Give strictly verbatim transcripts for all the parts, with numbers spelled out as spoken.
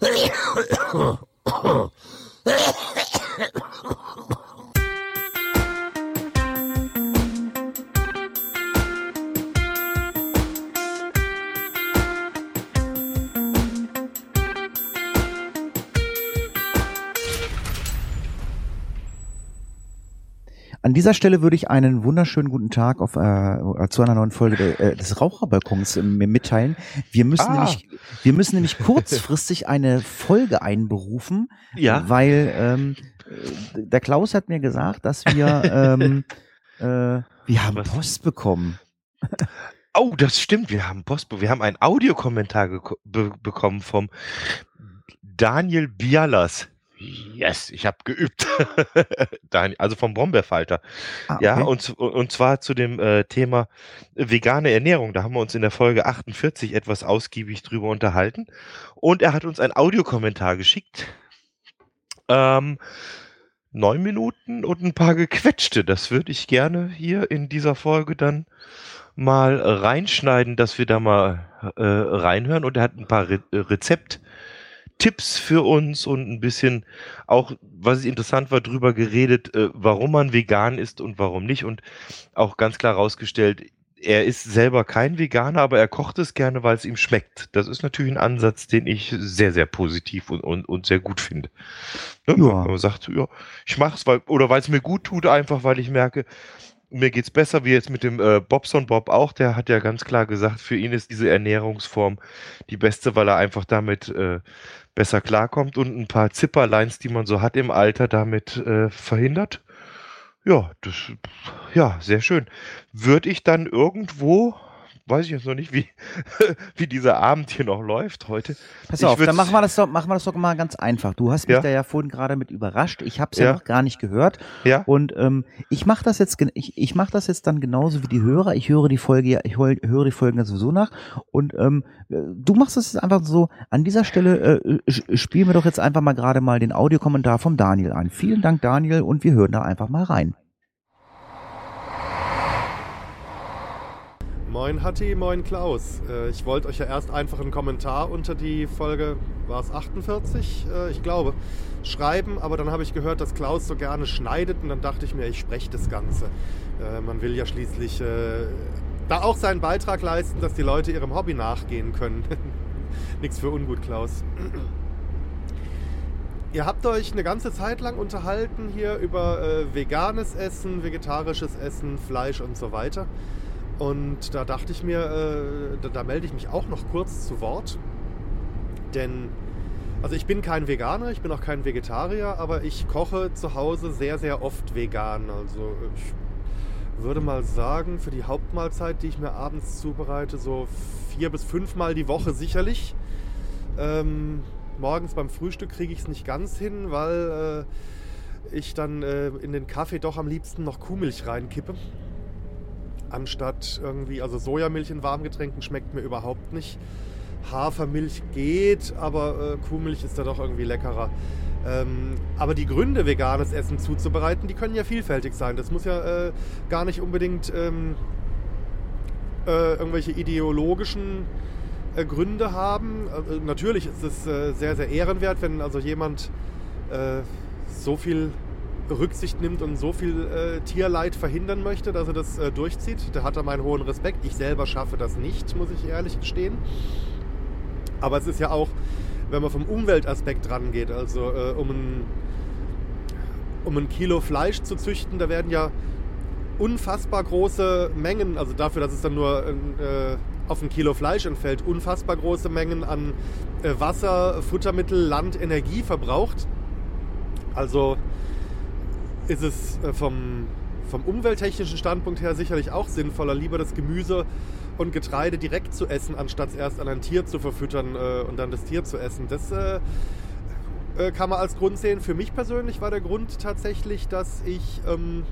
An dieser Stelle würde ich einen wunderschönen guten Tag auf äh, zu einer neuen Folge äh, des Raucherbalkons äh, mir mitteilen. Wir müssen ah. nämlich, wir müssen nämlich kurzfristig eine Folge einberufen, ja. weil ähm, der Klaus hat mir gesagt, dass wir ähm, äh, wir haben Was? Post bekommen. Oh, das stimmt. Wir haben Post, wir haben einen Audiokommentar geko- be- bekommen vom Daniel Bialas. Yes, ich habe geübt. Daniel, also vom Brombeerfalter. Ah, okay. Ja, und, und zwar zu dem äh, Thema vegane Ernährung. Da haben wir uns in der Folge achtundvierzig etwas ausgiebig drüber unterhalten. Und er hat uns einen Audiokommentar geschickt. Ähm, neun Minuten und ein paar gequetschte. Das würde ich gerne hier in dieser Folge dann mal reinschneiden, dass wir da mal äh, reinhören. Und er hat ein paar Re- Rezepttipps für uns und ein bisschen auch, was interessant war, drüber geredet, äh, warum man vegan ist und warum nicht. Und auch ganz klar rausgestellt, er ist selber kein Veganer, aber er kocht es gerne, weil es ihm schmeckt. Das ist natürlich ein Ansatz, den ich sehr, sehr positiv und, und, und sehr gut finde. Ne? Ja. Wenn man sagt, ja, ich mache es, weil, oder weil es mir gut tut, einfach weil ich merke, mir geht's besser, wie jetzt mit dem äh, Bobson Bob auch. Der hat ja ganz klar gesagt, für ihn ist diese Ernährungsform die beste, weil er einfach damit äh, besser klarkommt und ein paar Zipperlines, die man so hat im Alter, damit äh, verhindert. Ja, das, ja, sehr schön. Würde ich dann irgendwo, weiß ich jetzt noch nicht, wie, wie dieser Abend hier noch läuft heute. Pass Ich auf, würd's- dann machen wir das doch, machen wir das doch mal ganz einfach. Du hast mich Ja. da ja vorhin gerade mit überrascht. Ich habe es ja. Ja. noch gar nicht gehört. Ja, Und ähm, ich mache das jetzt, gen- ich, ich mache das jetzt dann genauso wie die Hörer. Ich höre die Folge, ja- ich hol- höre die Folgen ja sowieso nach. Und ähm, äh, du machst es jetzt einfach so. An dieser Stelle äh, sch- spielen wir doch jetzt einfach mal gerade mal den Audiokommentar vom Daniel ein. Vielen Dank, Daniel, und wir hören da einfach mal rein. Moin Hatti, moin Klaus. Äh, Ich wollte euch ja erst einfach einen Kommentar unter die Folge, war es achtundvierzig, äh, ich glaube, schreiben, aber dann habe ich gehört, dass Klaus so gerne schneidet und dann dachte ich mir, ich spreche das Ganze. Äh, Man will ja schließlich äh, da auch seinen Beitrag leisten, dass die Leute ihrem Hobby nachgehen können. Nichts für ungut, Klaus. Ihr habt euch eine ganze Zeit lang unterhalten hier über äh, veganes Essen, vegetarisches Essen, Fleisch und so weiter. Und da dachte ich mir, äh, da, da melde ich mich auch noch kurz zu Wort. Denn, also ich bin kein Veganer, ich bin auch kein Vegetarier, aber ich koche zu Hause sehr, sehr oft vegan. Also ich würde mal sagen, für die Hauptmahlzeit, die ich mir abends zubereite, so vier bis fünfmal die Woche sicherlich. Ähm, morgens beim Frühstück kriege ich es nicht ganz hin, weil äh, ich dann äh, in den Kaffee doch am liebsten noch Kuhmilch reinkippe. Anstatt irgendwie, also Sojamilch in Warmgetränken schmeckt mir überhaupt nicht. Hafermilch geht, aber äh, Kuhmilch ist da doch irgendwie leckerer. Ähm, aber die Gründe, veganes Essen zuzubereiten, die können ja vielfältig sein. Das muss ja äh, gar nicht unbedingt ähm, äh, irgendwelche ideologischen äh, Gründe haben. Also, natürlich ist es äh, sehr, sehr ehrenwert, wenn also jemand äh, so viel Rücksicht nimmt und so viel äh, Tierleid verhindern möchte, dass er das äh, durchzieht. Da hat er meinen hohen Respekt. Ich selber schaffe das nicht, muss ich ehrlich gestehen. Aber es ist ja auch, wenn man vom Umweltaspekt rangeht, also äh, um, ein, um ein Kilo Fleisch zu züchten, da werden ja unfassbar große Mengen, also dafür, dass es dann nur äh, auf ein Kilo Fleisch entfällt, unfassbar große Mengen an äh, Wasser, Futtermittel, Land, Energie verbraucht. Also ist es vom, vom umwelttechnischen Standpunkt her sicherlich auch sinnvoller, lieber das Gemüse und Getreide direkt zu essen, anstatt es erst an ein Tier zu verfüttern äh, und dann das Tier zu essen. Das äh, äh, kann man als Grund sehen. Für mich persönlich war der Grund tatsächlich, dass ich ähm,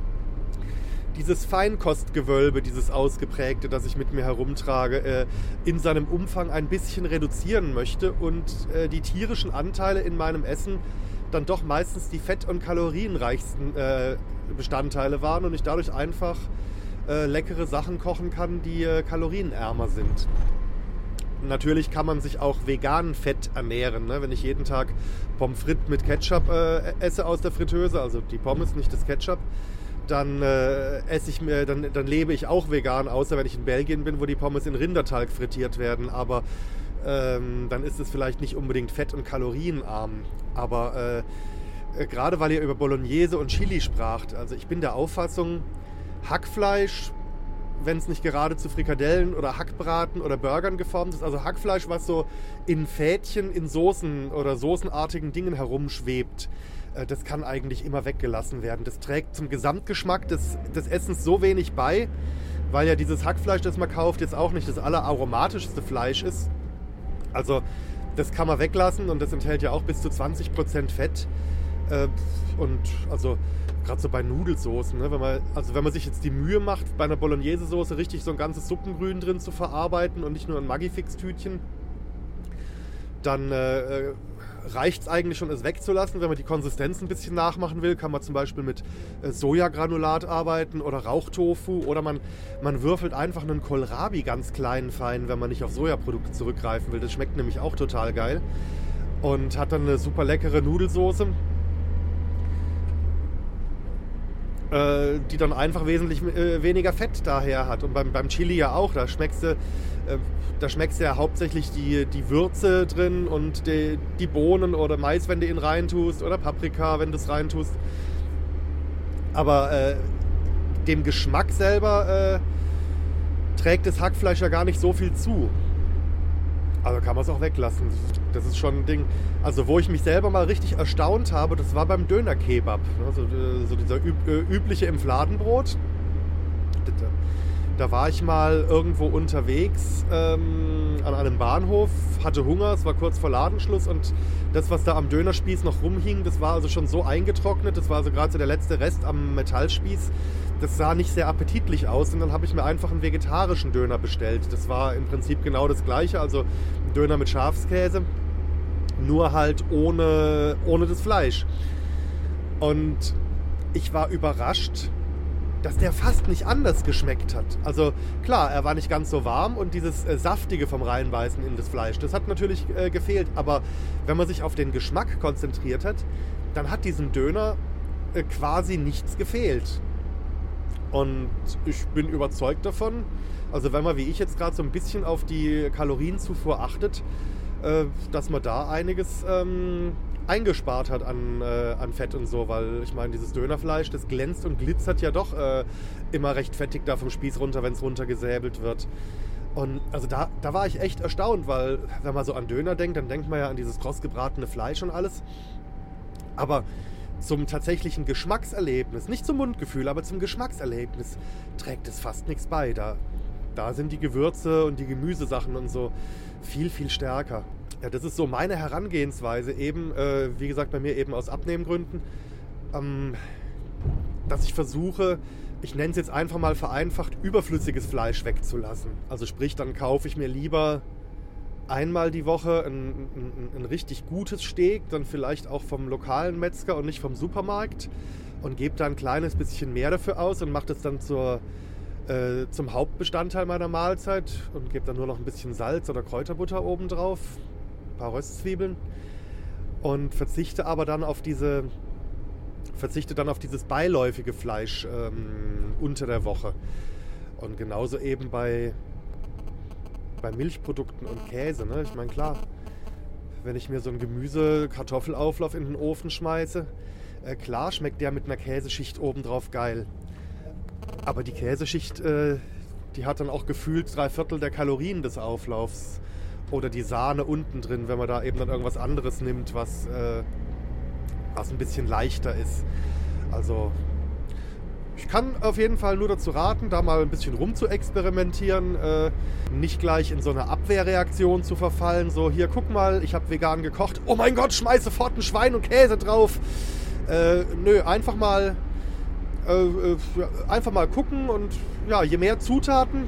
dieses Feinkostgewölbe, dieses ausgeprägte, das ich mit mir herumtrage, äh, in seinem Umfang ein bisschen reduzieren möchte und äh, die tierischen Anteile in meinem Essen dann doch meistens die fett- und kalorienreichsten äh, Bestandteile waren und ich dadurch einfach äh, leckere Sachen kochen kann, die äh, kalorienärmer sind. natürlich kann man sich auch vegan Fett ernähren. Ne? Wenn ich jeden Tag Pommes frites mit Ketchup äh, esse aus der Fritteuse, also die Pommes, nicht das Ketchup, dann äh, esse ich mir, dann, dann lebe ich auch vegan, außer wenn ich in Belgien bin, wo die Pommes in Rindertalg frittiert werden. Aber ähm, dann ist es vielleicht nicht unbedingt fett- und kalorienarm. Aber äh, äh, gerade weil ihr über Bolognese und Chili spracht, also ich bin der Auffassung, Hackfleisch, wenn es nicht gerade zu Frikadellen oder Hackbraten oder Burgern geformt ist, also Hackfleisch, was so in Fädchen, in Soßen oder soßenartigen Dingen herumschwebt, äh, das kann eigentlich immer weggelassen werden. Das trägt zum Gesamtgeschmack des, des Essens so wenig bei, weil ja dieses Hackfleisch, das man kauft, jetzt auch nicht das alleraromatischste Fleisch ist. Also das kann man weglassen und das enthält ja auch bis zu zwanzig Prozent Fett. Äh, und also gerade so bei Nudelsoßen, ne? wenn man, also wenn man sich jetzt die Mühe macht, bei einer Bolognese-Soße richtig so ein ganzes Suppengrün drin zu verarbeiten und nicht nur ein Maggi-Fix-Tütchen, dann äh, reicht es eigentlich schon, es wegzulassen. Wenn man die Konsistenz ein bisschen nachmachen will, kann man zum Beispiel mit äh, Sojagranulat arbeiten oder Rauchtofu oder man, man würfelt einfach einen Kohlrabi ganz klein fein, wenn man nicht auf Sojaprodukte zurückgreifen will. Das schmeckt nämlich auch total geil und hat dann eine super leckere Nudelsoße, die dann einfach wesentlich äh, weniger Fett daher hat. Und beim, beim Chili ja auch, da schmeckst du, äh, da schmeckst du ja hauptsächlich die, die Würze drin und die, die Bohnen oder Mais, wenn du ihn reintust, oder Paprika, wenn du es reintust. Aber äh, dem Geschmack selber äh, trägt das Hackfleisch ja gar nicht so viel zu. Also kann man es auch weglassen. Das ist schon ein Ding. Also wo ich mich selber mal richtig erstaunt habe, das war beim Döner-Kebab. Also, so dieser üb übliche im Fladenbrot. Da war ich mal irgendwo unterwegs ähm, an einem Bahnhof, hatte Hunger, es war kurz vor Ladenschluss und das, was da am Dönerspieß noch rumhing, das war also schon so eingetrocknet, das war also gerade so der letzte Rest am Metallspieß. Das sah nicht sehr appetitlich aus und dann habe ich mir einfach einen vegetarischen Döner bestellt. Das war im Prinzip genau das Gleiche, also ein Döner mit Schafskäse, nur halt ohne, ohne das Fleisch. Und ich war überrascht, dass der fast nicht anders geschmeckt hat. Also klar, er war nicht ganz so warm und dieses äh, Saftige vom Reinbeißen in das Fleisch, das hat natürlich äh, gefehlt. Aber wenn man sich auf den Geschmack konzentriert hat, dann hat diesem Döner äh, quasi nichts gefehlt. Und ich bin überzeugt davon, also wenn man wie ich jetzt gerade so ein bisschen auf die Kalorienzufuhr achtet, äh, dass man da einiges ähm, eingespart hat an, äh, an Fett und so, weil ich meine, dieses Dönerfleisch, das glänzt und glitzert ja doch äh, immer recht fettig da vom Spieß runter, wenn es runtergesäbelt wird. Und also da, da war ich echt erstaunt, weil wenn man so an Döner denkt, dann denkt man ja an dieses kross gebratene Fleisch und alles. Aber zum tatsächlichen Geschmackserlebnis, nicht zum Mundgefühl, aber zum Geschmackserlebnis trägt es fast nichts bei. Da, da sind die Gewürze und die Gemüsesachen und so viel, viel stärker. Ja, das ist so meine Herangehensweise eben, äh, wie gesagt, bei mir eben aus Abnehmgründen, ähm, dass ich versuche, ich nenne es jetzt einfach mal vereinfacht, überflüssiges Fleisch wegzulassen. Also sprich, dann kaufe ich mir lieber einmal die Woche ein, ein, ein richtig gutes Steak, dann vielleicht auch vom lokalen Metzger und nicht vom Supermarkt und gebe da ein kleines bisschen mehr dafür aus und mache das dann zur, äh, zum Hauptbestandteil meiner Mahlzeit und gebe dann nur noch ein bisschen Salz oder Kräuterbutter oben drauf, ein paar Röstzwiebeln und verzichte aber dann auf diese verzichte dann auf dieses beiläufige Fleisch ähm, unter der Woche. Und genauso eben bei bei Milchprodukten und Käse, ne? Ich meine, klar, wenn ich mir so einen Gemüse-Kartoffelauflauf in den Ofen schmeiße, äh, klar schmeckt der mit einer Käseschicht obendrauf geil. Aber die Käseschicht, äh, die hat dann auch gefühlt drei Viertel der Kalorien des Auflaufs. Oder die Sahne unten drin, wenn man da eben dann irgendwas anderes nimmt, was, äh, was ein bisschen leichter ist. Also ich kann auf jeden Fall nur dazu raten, da mal ein bisschen rum zu experimentieren, äh, nicht gleich in so eine Abwehrreaktion zu verfallen, so hier, guck mal, ich habe vegan gekocht, oh mein Gott, schmeiß sofort ein Schwein und Käse drauf. Äh, nö, einfach mal, äh, äh, einfach mal gucken und ja, je mehr Zutaten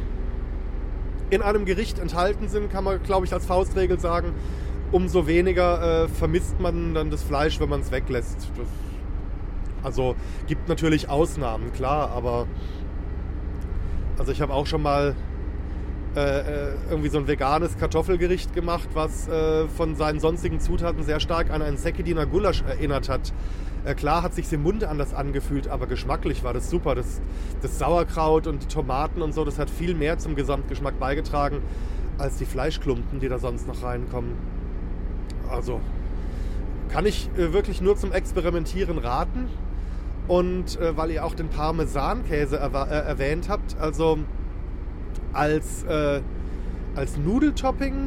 in einem Gericht enthalten sind, kann man, glaube ich, als Faustregel sagen, umso weniger äh, vermisst man dann das Fleisch, wenn man es weglässt. Das Also gibt natürlich Ausnahmen, klar, aber also ich habe auch schon mal äh, irgendwie so ein veganes Kartoffelgericht gemacht, was äh, von seinen sonstigen Zutaten sehr stark an einen Sekediner Gulasch erinnert hat. Äh, klar hat sich's im Mund anders angefühlt, aber geschmacklich war das super. Das, das Sauerkraut und die Tomaten und so, das hat viel mehr zum Gesamtgeschmack beigetragen, als die Fleischklumpen, die da sonst noch reinkommen. Also kann ich äh, wirklich nur zum Experimentieren raten. Und äh, weil ihr auch den Parmesankäse erwa- äh, erwähnt habt, also als, äh, als Nudeltopping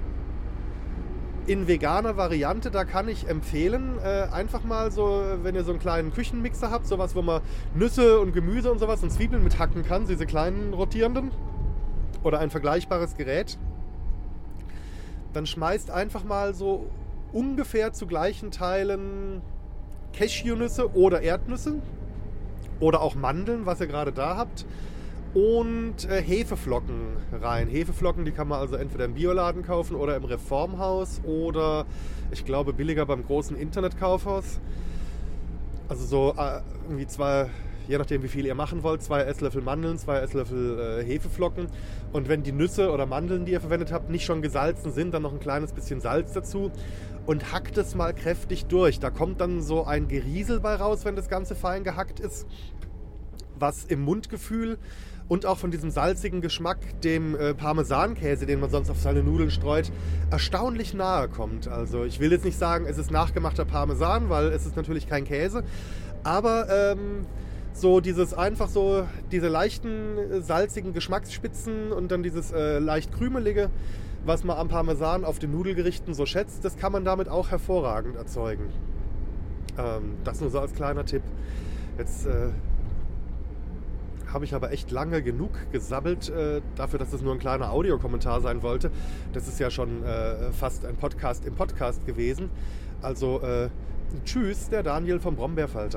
in veganer Variante, da kann ich empfehlen, äh, einfach mal so, wenn ihr so einen kleinen Küchenmixer habt, sowas, wo man Nüsse und Gemüse und sowas und Zwiebeln mit hacken kann, diese kleinen rotierenden, oder ein vergleichbares Gerät, dann schmeißt einfach mal so ungefähr zu gleichen Teilen Cashewnüsse oder Erdnüsse oder auch Mandeln, was ihr gerade da habt, und äh, Hefeflocken rein. Hefeflocken, die kann man also entweder im Bioladen kaufen oder im Reformhaus oder ich glaube billiger beim großen Internetkaufhaus. Also so äh, irgendwie zwei, je nachdem wie viel ihr machen wollt, zwei Esslöffel Mandeln, zwei Esslöffel äh, Hefeflocken. Und wenn die Nüsse oder Mandeln, die ihr verwendet habt, nicht schon gesalzen sind, dann noch ein kleines bisschen Salz dazu. Und hackt es mal kräftig durch. Da kommt dann so ein Geriesel bei raus, wenn das Ganze fein gehackt ist, was im Mundgefühl und auch von diesem salzigen Geschmack dem äh, Parmesankäse, den man sonst auf seine Nudeln streut, erstaunlich nahe kommt. Also ich will jetzt nicht sagen, es ist nachgemachter Parmesan, weil es ist natürlich kein Käse, aber ähm, so dieses einfach so, diese leichten äh, salzigen Geschmacksspitzen und dann dieses äh, leicht krümelige, was man am Parmesan auf den Nudelgerichten so schätzt, das kann man damit auch hervorragend erzeugen. Ähm, das nur so als kleiner Tipp. Jetzt äh, habe ich aber echt lange genug gesabbelt, äh, dafür, dass es nur ein kleiner Audiokommentar sein wollte. Das ist ja schon äh, fast ein Podcast im Podcast gewesen. Also äh, tschüss, der Daniel vom Brombeerfalter.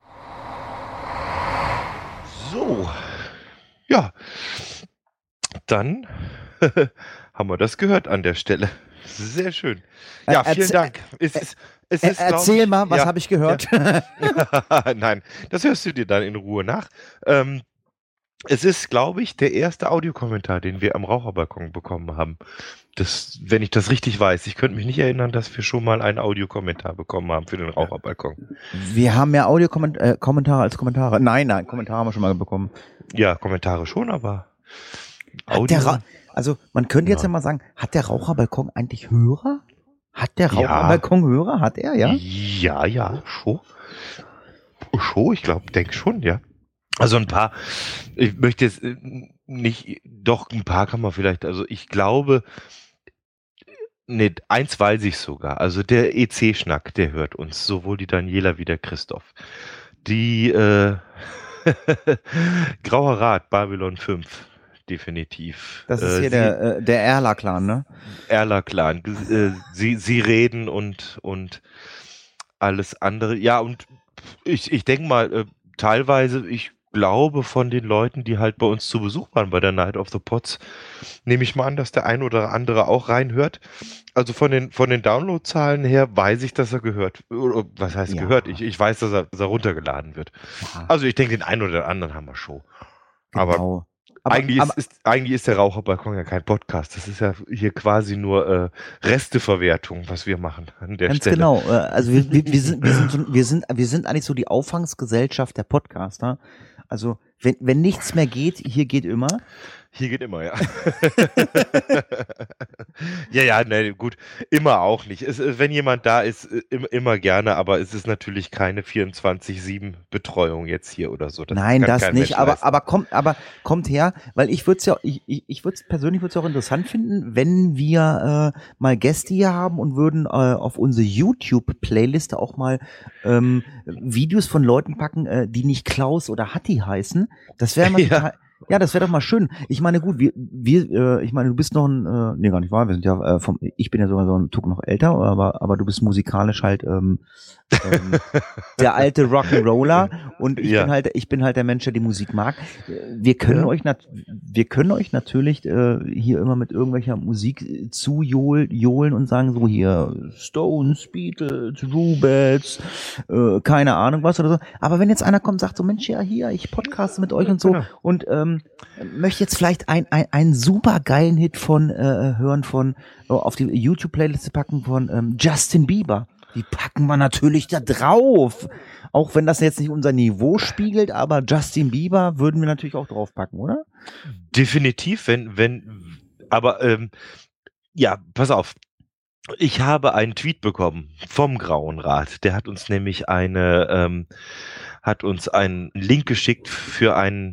So, ja, dann haben wir das gehört an der Stelle. Sehr schön. Ja, Äh, vielen erzähl- Dank. Es ist, es Er, ist, glaub erzähl ich- mal, was ja, habe ich gehört? ja. Nein, das hörst du dir dann in Ruhe nach. Ähm, es ist, glaube ich, der erste Audiokommentar, den wir am Raucherbalkon bekommen haben. Das, wenn ich das richtig weiß. Ich könnte mich nicht erinnern, dass wir schon mal einen Audiokommentar bekommen haben für den Raucherbalkon. Wir haben mehr Audiokommentare äh, Kommentare als Kommentare. Nein, nein, Kommentare haben wir schon mal bekommen. Ja, Kommentare schon, aber Hat der Ra- also man könnte jetzt Ja. ja mal sagen, hat der Raucherbalkon eigentlich Hörer? Hat der Ja. Raucherbalkon Hörer? Hat er, ja? Ja, ja, schon. Schon, ich glaube, denke schon, ja. Also ein paar, ich möchte jetzt äh, nicht, doch ein paar kann man vielleicht, also ich glaube, nee, eins weiß ich sogar, also der E C-Schnack, der hört uns, sowohl die Daniela wie der Christoph. Die äh, Grauer Rat, Babylon fünf, definitiv. Das ist Äh, hier sie- der, äh, der Erler-Clan, ne? Erler-Clan. Äh, sie, sie reden und, und alles andere. Ja, und ich, ich denke mal, äh, teilweise, ich glaube von den Leuten, die halt bei uns zu Besuch waren bei der Night of the Pots, nehme ich mal an, dass der ein oder andere auch reinhört. Also von den, von den Downloadzahlen her weiß ich, dass er gehört. Oder, was heißt Ja. gehört? Ich, ich weiß, dass er, dass er runtergeladen wird. Ja, Also ich denke, den einen oder anderen haben wir schon. Aber genau. Aber, eigentlich, aber, ist, ist, eigentlich ist der Raucherbalkon ja kein Podcast. Das ist ja hier quasi nur äh, Resteverwertung, was wir machen an der ganz Stelle. genau. äh, Also wir, wir, wir, sind, wir, sind, so- wir, sind, wir sind eigentlich so die Auffangsgesellschaft der Podcaster. Also wenn, wenn nichts mehr geht, hier geht immer. Hier geht immer, ja. ja, ja, ne, gut. Immer auch nicht. Es, äh, wenn jemand da ist, äh, im, immer gerne, aber es ist natürlich keine vierundzwanzig sieben Betreuung jetzt hier oder so. Das Nein, kann das kein nicht, Mensch aber, leisten. aber kommt, aber kommt her, weil ich würde es ja, ich, ich, ich würde es persönlich würde es auch interessant finden, wenn wir äh, mal Gäste hier haben und würden äh, auf unsere YouTube-Playliste auch mal ähm, Videos von Leuten packen, äh, die nicht Klaus oder Hatti heißen. Das wäre mal Ja. total. Ja, das wäre doch mal schön. Ich meine, gut, wir, wir, äh, ich meine, du bist noch ein, äh, nee, gar nicht wahr, wir sind ja äh, vom, ich bin ja sogar so ein Tuck noch älter, aber, aber du bist musikalisch halt ähm, ähm, der alte Rock'n'Roller und ich Ja. bin halt, ich bin halt der Mensch, der die Musik mag. Wir können Ja. euch nat wir können euch natürlich äh, hier immer mit irgendwelcher Musik äh, zu johlen und sagen so hier Stones, Beatles, Rubets, äh, keine Ahnung was oder so. Aber wenn jetzt einer kommt und sagt so Mensch, ja hier, ich podcaste mit euch und so Genau. und ähm, ähm, möchte jetzt vielleicht ein, ein, einen super geilen Hit von äh, hören von oh, auf die YouTube-Playliste packen von ähm, Justin Bieber. Die packen wir natürlich da drauf. Auch wenn das jetzt nicht unser Niveau spiegelt, aber Justin Bieber würden wir natürlich auch draufpacken, oder? Definitiv, wenn, wenn, aber ähm, ja, pass auf. Ich habe einen Tweet bekommen vom Grauen Rat. Der hat uns nämlich eine, ähm, hat uns einen Link geschickt für ein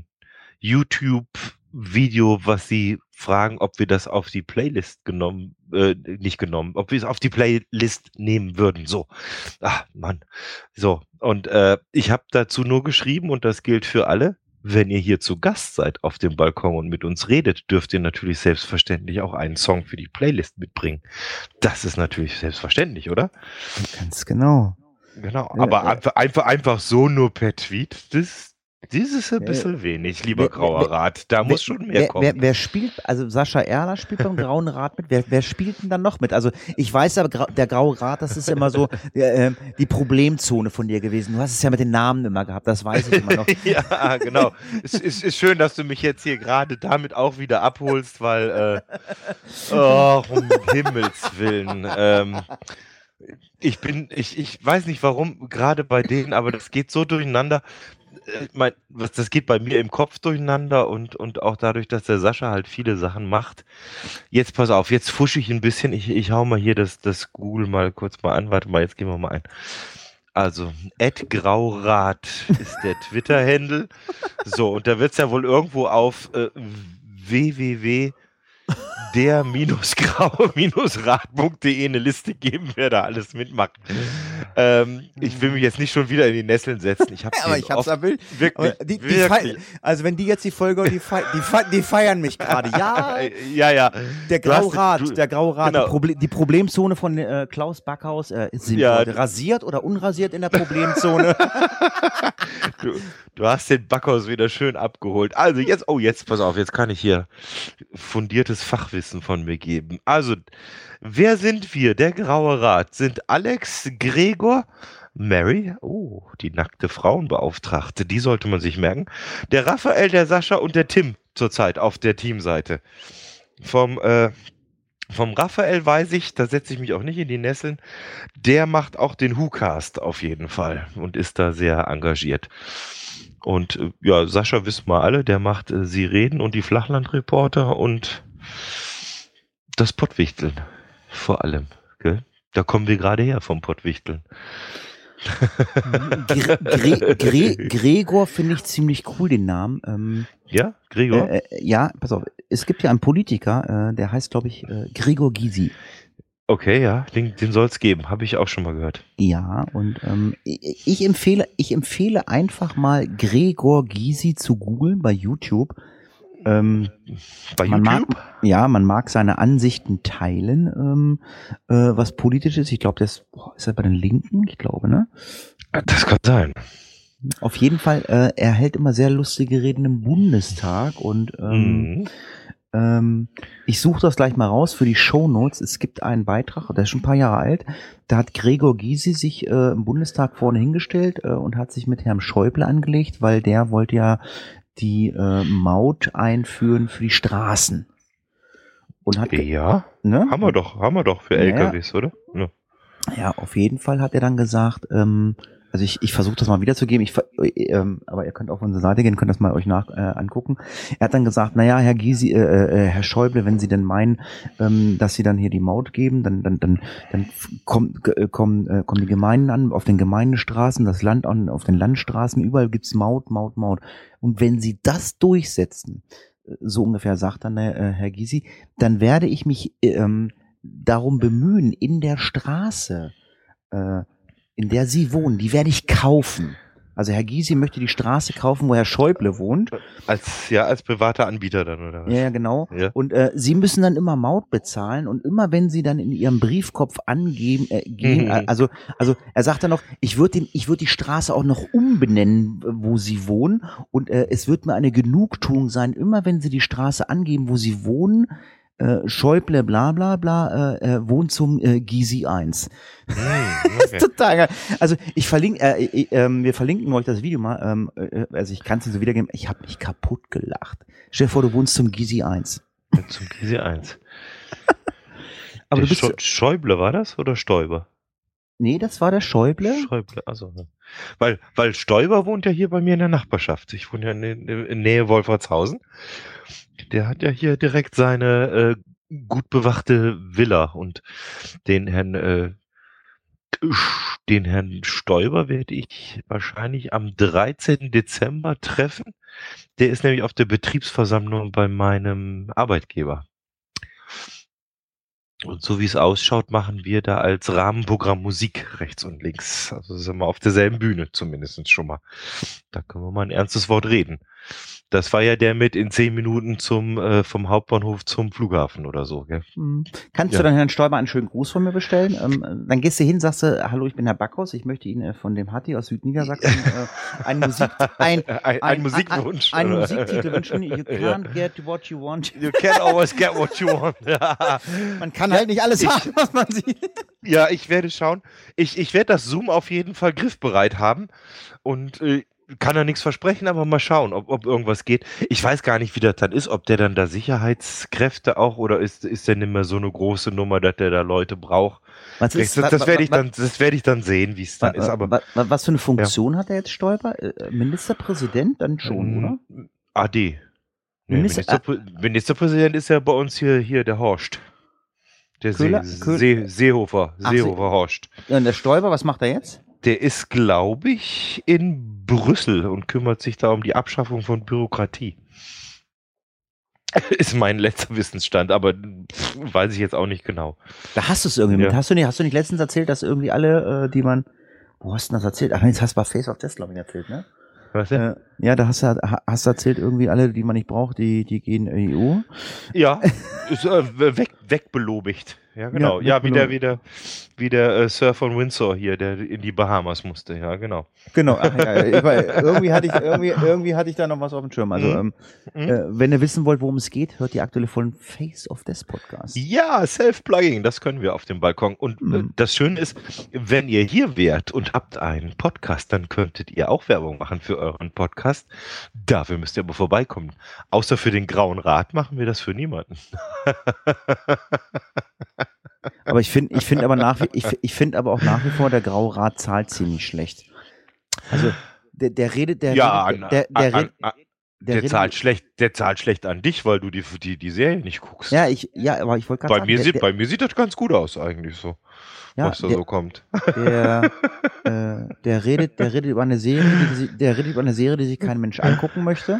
YouTube-Video, was sie fragen, ob wir das auf die Playlist genommen, äh, nicht genommen, ob wir es auf die Playlist nehmen würden. So, ach Mann, so. Und äh, ich habe dazu nur geschrieben, und das gilt für alle: Wenn ihr hier zu Gast seid auf dem Balkon und mit uns redet, dürft ihr natürlich selbstverständlich auch einen Song für die Playlist mitbringen. Das ist natürlich selbstverständlich, oder? Ganz genau. Genau, aber äh, einfach, einfach, einfach so nur per Tweet, das, das ist ein bisschen äh, wenig, lieber wer, Grauer wer, Rat. Da wer, muss schon mehr wer, kommen. Wer, wer spielt, also Sascha Erler spielt beim Grauen Rat mit, wer, wer spielt denn dann noch mit? Also ich weiß aber, der Graue Rat, das ist immer so äh, die Problemzone von dir gewesen. Du hast es ja mit den Namen immer gehabt, das weiß ich immer noch. Ja, genau. Es ist, ist schön, dass du mich jetzt hier gerade damit auch wieder abholst, weil, äh, oh, um Himmels Willen, ähm, ich bin, ich, ich weiß nicht warum, gerade bei denen, aber das geht so durcheinander. Ich mein, was, das geht bei mir im Kopf durcheinander und, und auch dadurch, dass der Sascha halt viele Sachen macht. Jetzt pass auf, jetzt fusche ich ein bisschen. Ich, ich hau mal hier das, das Google mal kurz mal an. Warte mal, jetzt gehen wir mal ein. Also, at Graurat ist der Twitter-Handle. So, und da wird es ja wohl irgendwo auf äh, w w w punkt der grau rat punkt de eine Liste geben, wer da alles mitmacht. Ähm, ich will mich jetzt nicht schon wieder in die Nesseln setzen. Ich hab's ja, aber ich hab's oft, wirklich, wirklich, aber die, die wirklich. Fei- also wenn die jetzt die Folge, die, fei- die, fe- die feiern mich gerade. Ja, ja, ja. Der Graue Rat, der Graue Rat, genau. die, Proble- die Problemzone von äh, Klaus Backhaus, äh, sind ja. rasiert oder unrasiert in der Problemzone? du, du hast den Backhaus wieder schön abgeholt. Also jetzt, oh jetzt, pass auf, jetzt kann ich hier fundiertes Fachwissen von mir geben. Also, wer sind wir? Der Graue Rat sind Alex, Gregor, Mary, oh, die nackte Frauenbeauftragte, die sollte man sich merken, der Raphael, der Sascha und der Tim zurzeit auf der Teamseite. Vom, äh, vom Raphael weiß ich, da setze ich mich auch nicht in die Nesseln, der macht auch den WhoCast auf jeden Fall und ist da sehr engagiert. Und äh, ja, Sascha wissen wir alle, der macht äh, Sie reden und die Flachlandreporter und das Pottwichteln vor allem. Gell? Da kommen wir gerade her vom Pottwichteln. Gre- Gre- Gre- Gregor finde ich ziemlich cool, den Namen. Ähm, ja, Gregor? Äh, äh, ja, pass auf. Es gibt ja einen Politiker, äh, der heißt, glaube ich, äh, Gregor Gysi. Okay, ja, den, den soll es geben. Habe ich auch schon mal gehört. Ja, und ähm, ich, ich empfehle, ich empfehle einfach mal Gregor Gysi zu googeln bei YouTube. Ähm, bei man YouTube? Mag, ja, man mag seine Ansichten teilen, ähm, äh, was politisch ist. Ich glaube, das boah, ist er bei den Linken, ich glaube, ne? Das kann sein. Auf jeden Fall, äh, er hält immer sehr lustige Reden im Bundestag und ähm, mhm. ähm, ich suche das gleich mal raus für die Shownotes. Es gibt einen Beitrag, der ist schon ein paar Jahre alt, da hat Gregor Gysi sich äh, im Bundestag vorne hingestellt äh, und hat sich mit Herrn Schäuble angelegt, weil der wollte ja die äh, Maut einführen für die Straßen. Und hat ja, ne? haben wir doch, haben wir doch für L K Ws, naja. oder? Ja. ja, auf jeden Fall hat er dann gesagt, ähm, also ich, ich versuche das mal wiederzugeben, ich, ähm, aber ihr könnt auf unsere Seite gehen, könnt das mal euch nach äh, angucken. Er hat dann gesagt, naja, Herr Gysi, äh, äh, Herr Schäuble, wenn Sie denn meinen, ähm, dass Sie dann hier die Maut geben, dann dann dann dann kommen äh, kommen äh, kommen die Gemeinden an, auf den Gemeindestraßen, das Land an, auf den Landstraßen, überall gibt's Maut, Maut, Maut. Und wenn Sie das durchsetzen, so ungefähr sagt dann äh, Herr Gysi, dann werde ich mich ähm, darum bemühen, in der Straße äh, in der Sie wohnen, die werde ich kaufen. Also Herr Gysi möchte die Straße kaufen, wo Herr Schäuble wohnt. Als ja als privater Anbieter dann, oder was? Ja, genau. Ja. Und äh, Sie müssen dann immer Maut bezahlen und immer wenn Sie dann in Ihrem Briefkopf angeben, äh, gehen, mhm. also also er sagt dann noch, ich würde den, ich würde die Straße auch noch umbenennen, wo Sie wohnen und äh, es wird mir eine Genugtuung sein, immer wenn Sie die Straße angeben, wo Sie wohnen, äh, Schäuble, bla bla bla, äh, äh, wohnt zum äh, Gysi eins. Hm, Das ist okay. total geil. Also ich verlinke, äh, äh, äh, wir verlinken euch das Video mal, ähm, äh, also ich kann es nicht so wiedergeben, ich habe mich kaputt gelacht. Stell dir vor, du wohnst zum Gysi eins. Zum Gysi eins. Aber Der du bist, Schä- Schäuble war das oder Stoiber? nee, das war der Schäuble. Schäuble, also. ja. Weil, weil Stoiber wohnt ja hier bei mir in der Nachbarschaft. Ich wohne ja in, in, in Nähe Wolfratshausen. Der hat ja hier direkt seine äh, gut bewachte Villa und den Herrn, äh, den Herrn Stoiber werde ich wahrscheinlich am dreizehnten Dezember treffen. Der ist nämlich auf der Betriebsversammlung bei meinem Arbeitgeber. Und so wie es ausschaut, machen wir da als Rahmenprogramm Musik rechts und links. Also sind wir auf derselben Bühne zumindest schon mal. Da können wir mal ein ernstes Wort reden. Das war ja der mit in zehn Minuten zum äh, vom Hauptbahnhof zum Flughafen oder so. Gell? Hm. Kannst Ja. du dann Herrn Stoiber einen schönen Gruß von mir bestellen? Ähm, dann gehst du hin, sagst du, hallo, ich bin Herr Backhaus, ich möchte Ihnen äh, von dem Hatti aus Südniedersachsen äh, ein, Musik, ein, ein, ein, ein Musikwunsch. Ein, ein oder? Musiktitel wünschen. You Ja. can't get what you want. You can always get what you want. Ja. Man kann halt nicht alles ich- haben, was man sieht. Ja, ich werde schauen. Ich, ich werde das Zoom auf jeden Fall griffbereit haben und äh, kann da nichts versprechen, aber mal schauen, ob, ob irgendwas geht. Ich weiß gar nicht, wie das dann ist, ob der dann da Sicherheitskräfte auch oder ist, ist der nicht mehr so eine große Nummer, dass der da Leute braucht. Was Das, das, das werde ich dann, das werde ich dann sehen, wie es dann ist. Aber was, was für eine Funktion hat er jetzt, Stoiber? Äh, Ministerpräsident? Dann schon, oder? ähm, A D. Nee, Minister- Ministerprä Ministerpräsident ist ja bei uns hier, hier der Horst. Der Köhler- See, Köh- See, Seehofer, Ach, Seehofer Horst. Ja, und der Stoiber, was macht er jetzt? Der ist, glaube ich, in Brüssel und kümmert sich da um die Abschaffung von Bürokratie. Ist mein letzter Wissensstand, aber pff, weiß ich jetzt auch nicht genau. Da hast du es irgendwie Ja. mit. Hast du nicht, hast du nicht letztens erzählt, dass irgendwie alle, äh, die man, wo hast du denn das erzählt? Ach, jetzt hast du bei Face of Death, glaube ich, erzählt, ne? Weißt du? Äh, ja, da hast du, ha- hast du erzählt, irgendwie alle, die man nicht braucht, die, die gehen in die E U. Ja, ist, äh, weg, wegbelobigt. Ja, genau. Ja, Ja, wie der, wegbelobigt. wie der, wie der äh, Sir von Windsor hier, der in die Bahamas musste. Ja, genau. Genau, ach, ja, ich war, irgendwie hatte ich, irgendwie, irgendwie hatte ich da noch was auf dem Schirm. Also, Mhm. ähm, Mhm. äh, wenn ihr wissen wollt, worum es geht, hört die aktuelle Folge Face of Death Podcast. Ja, Self-Plugging, das können wir auf dem Balkon. Und äh, Mhm. das Schöne ist, wenn ihr hier wärt und habt einen Podcast, dann könntet ihr auch Werbung machen für euren Podcast. Dafür müsst ihr aber vorbeikommen. Außer für den Grauen Rat machen wir das für niemanden. Aber ich finde, ich finde aber nach, wie- ich, ich finde aber auch nach wie vor, der Graue Rat zahlt ziemlich schlecht. Also, der, der redet, der ja, redet, an, der, der, an, redet, an, der der, redet- zahlt schlecht, der zahlt schlecht an dich, weil du die, die, die Serie nicht guckst. ja, ich, ja, aber ich wollte gerade bei, sagen, mir der, sieht, der, bei mir sieht das ganz gut aus eigentlich so, ja, was da der, so kommt. der, äh, der redet, der redet über eine Serie, die, sie- der redet über eine Serie, die sich kein Mensch angucken möchte.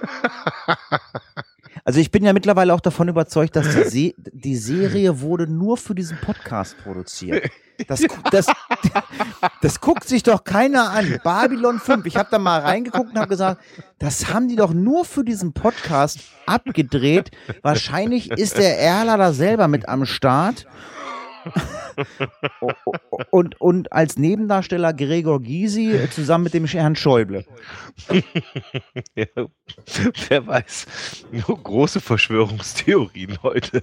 Also ich bin ja mittlerweile auch davon überzeugt, dass die, Se die Serie wurde nur für diesen Podcast produziert. Das, gu- das, das guckt sich doch keiner an. Babylon fünf. Ich habe da mal reingeguckt und habe gesagt, das haben die doch nur für diesen Podcast abgedreht. Wahrscheinlich ist der Erler da selber mit am Start. Und, und als Nebendarsteller Gregor Gysi zusammen mit dem Herrn Schäuble. Ja, wer weiß. Nur große Verschwörungstheorien heute.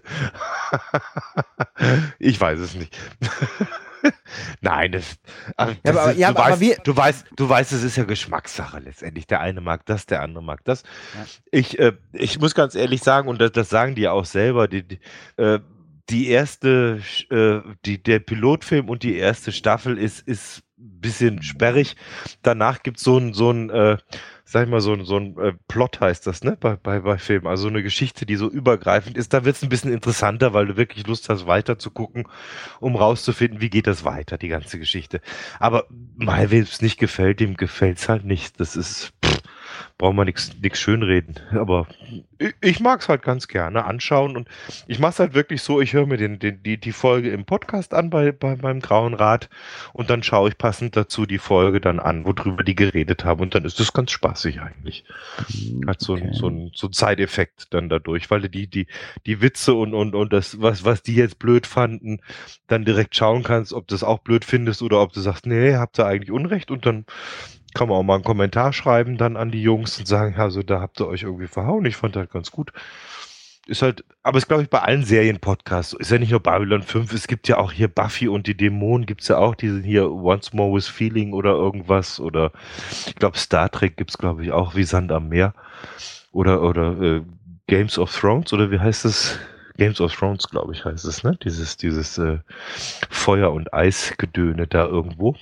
Ich weiß es nicht. Nein, das, ach, das aber- ist, ja, du, aber- aber weißt, wir- du weißt, du weißt, es ist ja Geschmackssache letztendlich. Der eine mag das, der andere mag das. Ja. Ich, äh, ich muss ganz ehrlich sagen, und das, das sagen die ja auch selber, die, die, äh, die erste, äh, die, der Pilotfilm und die erste Staffel ist, ist ein bisschen sperrig. Danach gibt es so ein, so ein, äh, sag ich mal, so ein, so ein äh, Plot heißt das, ne, bei, bei, bei Filmen. Also eine Geschichte, die so übergreifend ist. Da wird es ein bisschen interessanter, weil du wirklich Lust hast, weiter zu gucken, um rauszufinden, wie geht das weiter, die ganze Geschichte. Aber mal, wem es nicht gefällt, dem gefällt es halt nicht. Das ist, pff, braucht man nichts schönreden. Aber ich, ich mag es halt ganz gerne anschauen und ich mache es halt wirklich so, ich höre mir den, den, die, die Folge im Podcast an bei, bei beim Grauen Rat und dann schaue ich passend dazu die Folge dann an, worüber die geredet haben und dann ist das ganz spaßig eigentlich. Hat so ein, Okay. so ein, so ein Side-Effekt dann dadurch, weil du die, die, die Witze und, und, und das, was, was die jetzt blöd fanden, dann direkt schauen kannst, ob du das auch blöd findest oder ob du sagst, nee, habt ihr eigentlich Unrecht und dann kann man auch mal einen Kommentar schreiben dann an die Jungs und sagen, also da habt ihr euch irgendwie verhauen. Ich fand das ganz gut. ist halt, aber ist glaube ich bei allen Serienpodcasts, ist ja nicht nur Babylon fünf, es gibt ja auch hier Buffy und die Dämonen, gibt es ja auch, diesen hier Once More with Feeling oder irgendwas, oder ich glaube Star Trek gibt es glaube ich auch, wie Sand am Meer, oder, oder äh, Games of Thrones, oder wie heißt es? Games of Thrones, glaube ich, heißt es, ne? Dieses, dieses äh, Feuer- und Eisgedöne da irgendwo.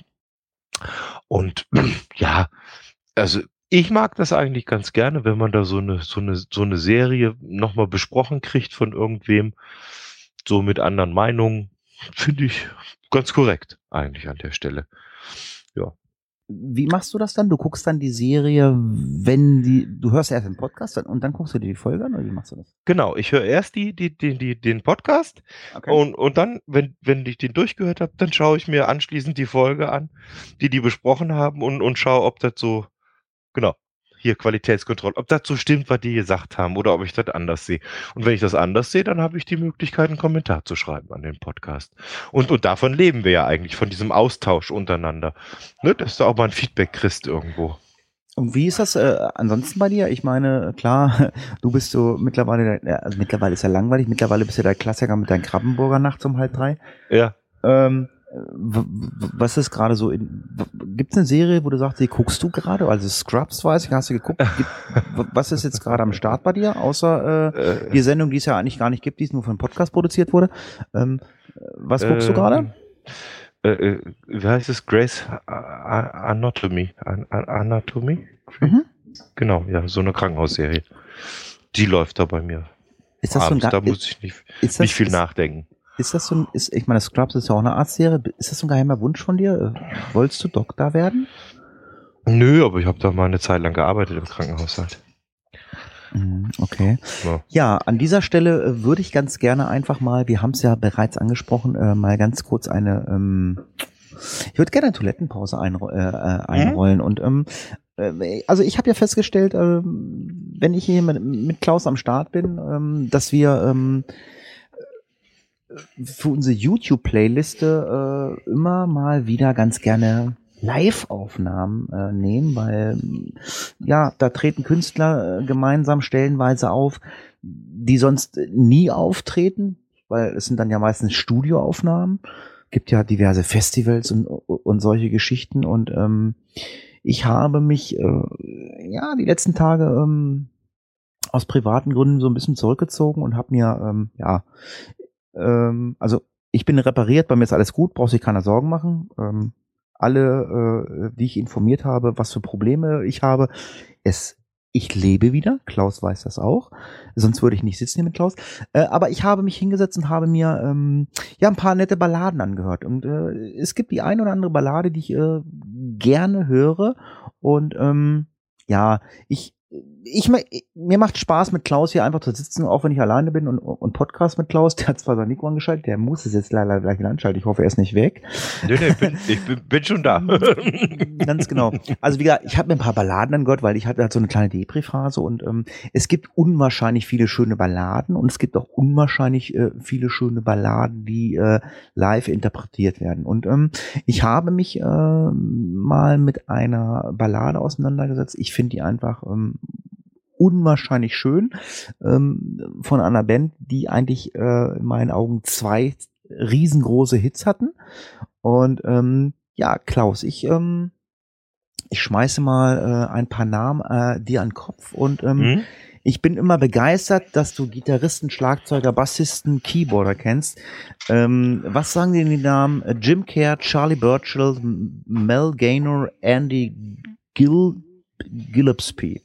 Und ja, also ich mag das eigentlich ganz gerne, wenn man da so eine, so eine, so eine Serie nochmal besprochen kriegt von irgendwem, so mit anderen Meinungen, finde ich ganz korrekt eigentlich an der Stelle. Ja. Wie machst du das dann? Du guckst dann die Serie, wenn die, du hörst erst den Podcast und dann guckst du dir die Folge an, oder wie machst du das? Genau, ich höre erst die, die, die, die, den Podcast Okay. und, und dann, wenn, wenn ich den durchgehört habe, dann schaue ich mir anschließend die Folge an, die die besprochen haben und, und schaue, ob das so, genau, hier Qualitätskontrolle, ob das so stimmt, was die gesagt haben oder ob ich das anders sehe. Und wenn ich das anders sehe, dann habe ich die Möglichkeit, einen Kommentar zu schreiben an den Podcast. Und, und davon leben wir ja eigentlich, von diesem Austausch untereinander. Ne, dass du auch mal ein Feedback kriegst irgendwo. Und wie ist das äh, ansonsten bei dir? Ich meine, klar, du bist so mittlerweile, der- also mittlerweile ist ja langweilig, mittlerweile bist du der Klassiker mit deinem Krabbenburger nachts um halb drei. Ja. Ähm, w- w- was ist gerade so, gibt es eine Serie, wo du sagst, die guckst du gerade? Also Scrubs weiß ich, hast du geguckt. Gibt, w- was ist jetzt gerade am Start bei dir? Außer äh, Äh, die Sendung, die es ja eigentlich gar nicht gibt, die es nur für einen Podcast produziert wurde. Ähm, was guckst du äh, gerade? Äh, äh, wie heißt es? Grace A- A- Anatomy. An An Anatomy? Mhm. Genau, ja, so eine Krankenhausserie. Die läuft da bei mir. Ist das so ein Abends, Ga- da muss ich nicht, ist das, nicht viel ist, nachdenken. Ist das so ein, ist, ich meine, Scrubs ist ja auch eine Arztserie. Ist das so ein geheimer Wunsch von dir? Äh, Wolltest du Doktor werden? Nö, aber ich habe da mal eine Zeit lang gearbeitet im Krankenhaus halt. Mhm, okay. Ja. Ja, an dieser Stelle äh, würde ich ganz gerne einfach mal, wir haben es ja bereits angesprochen, äh, mal ganz kurz eine, ähm, ich würde gerne eine Toilettenpause einro äh, äh, einrollen. Und ähm, äh, also ich habe ja festgestellt, ähm, wenn ich hier mit, mit Klaus am Start bin, ähm, dass wir ähm, für unsere YouTube-Playliste äh, immer mal wieder ganz gerne Live-Aufnahmen äh, nehmen, weil ja, da treten Künstler äh, gemeinsam stellenweise auf, die sonst nie auftreten, weil es sind dann ja meistens Studioaufnahmen. Gibt ja diverse Festivals und, und solche Geschichten und ähm, ich habe mich äh, ja die letzten Tage ähm, aus privaten Gründen so ein bisschen zurückgezogen und habe mir ähm, ja ähm, also ich bin repariert, bei mir ist alles gut, braucht sich keiner Sorgen machen. Ähm, alle, äh, die ich informiert habe, was für Probleme ich habe, es, ich lebe wieder. Klaus weiß das auch. Sonst würde ich nicht sitzen hier mit Klaus. Äh, aber ich habe mich hingesetzt und habe mir ähm, ja ein paar nette Balladen angehört. Und äh, es gibt die ein oder andere Ballade, die ich äh, gerne höre. Und ähm, ja, ich Ich, mir macht Spaß, mit Klaus hier einfach zu sitzen, auch wenn ich alleine bin und, und Podcast mit Klaus. Der hat zwar sein Mikro angeschaltet, der muss es jetzt leider gleich wieder anschalten. Ich hoffe, er ist nicht weg. Nee, nee, bin, ich bin, bin schon da. Ganz genau. Also wie gesagt, ich habe mir ein paar Balladen angehört, weil ich hatte halt so eine kleine Depri-Phase und ähm, es gibt unwahrscheinlich viele schöne Balladen und es gibt auch unwahrscheinlich äh, viele schöne Balladen, die äh, live interpretiert werden. Und ähm, ich habe mich äh, mal mit einer Ballade auseinandergesetzt. Ich finde die einfach ähm, unwahrscheinlich schön, ähm, von einer Band, die eigentlich äh, in meinen Augen zwei riesengroße Hits hatten. Und ähm, ja, Klaus, ich ähm, ich schmeiße mal äh, ein paar Namen äh, dir an den Kopf und ähm, Hm? ich bin immer begeistert, dass du Gitarristen, Schlagzeuger, Bassisten, Keyboarder kennst. Ähm, was sagen dir die Namen? Äh, Jim Kerr, Charlie Burchill, M- Mel Gaynor, Andy Gil Gillespie.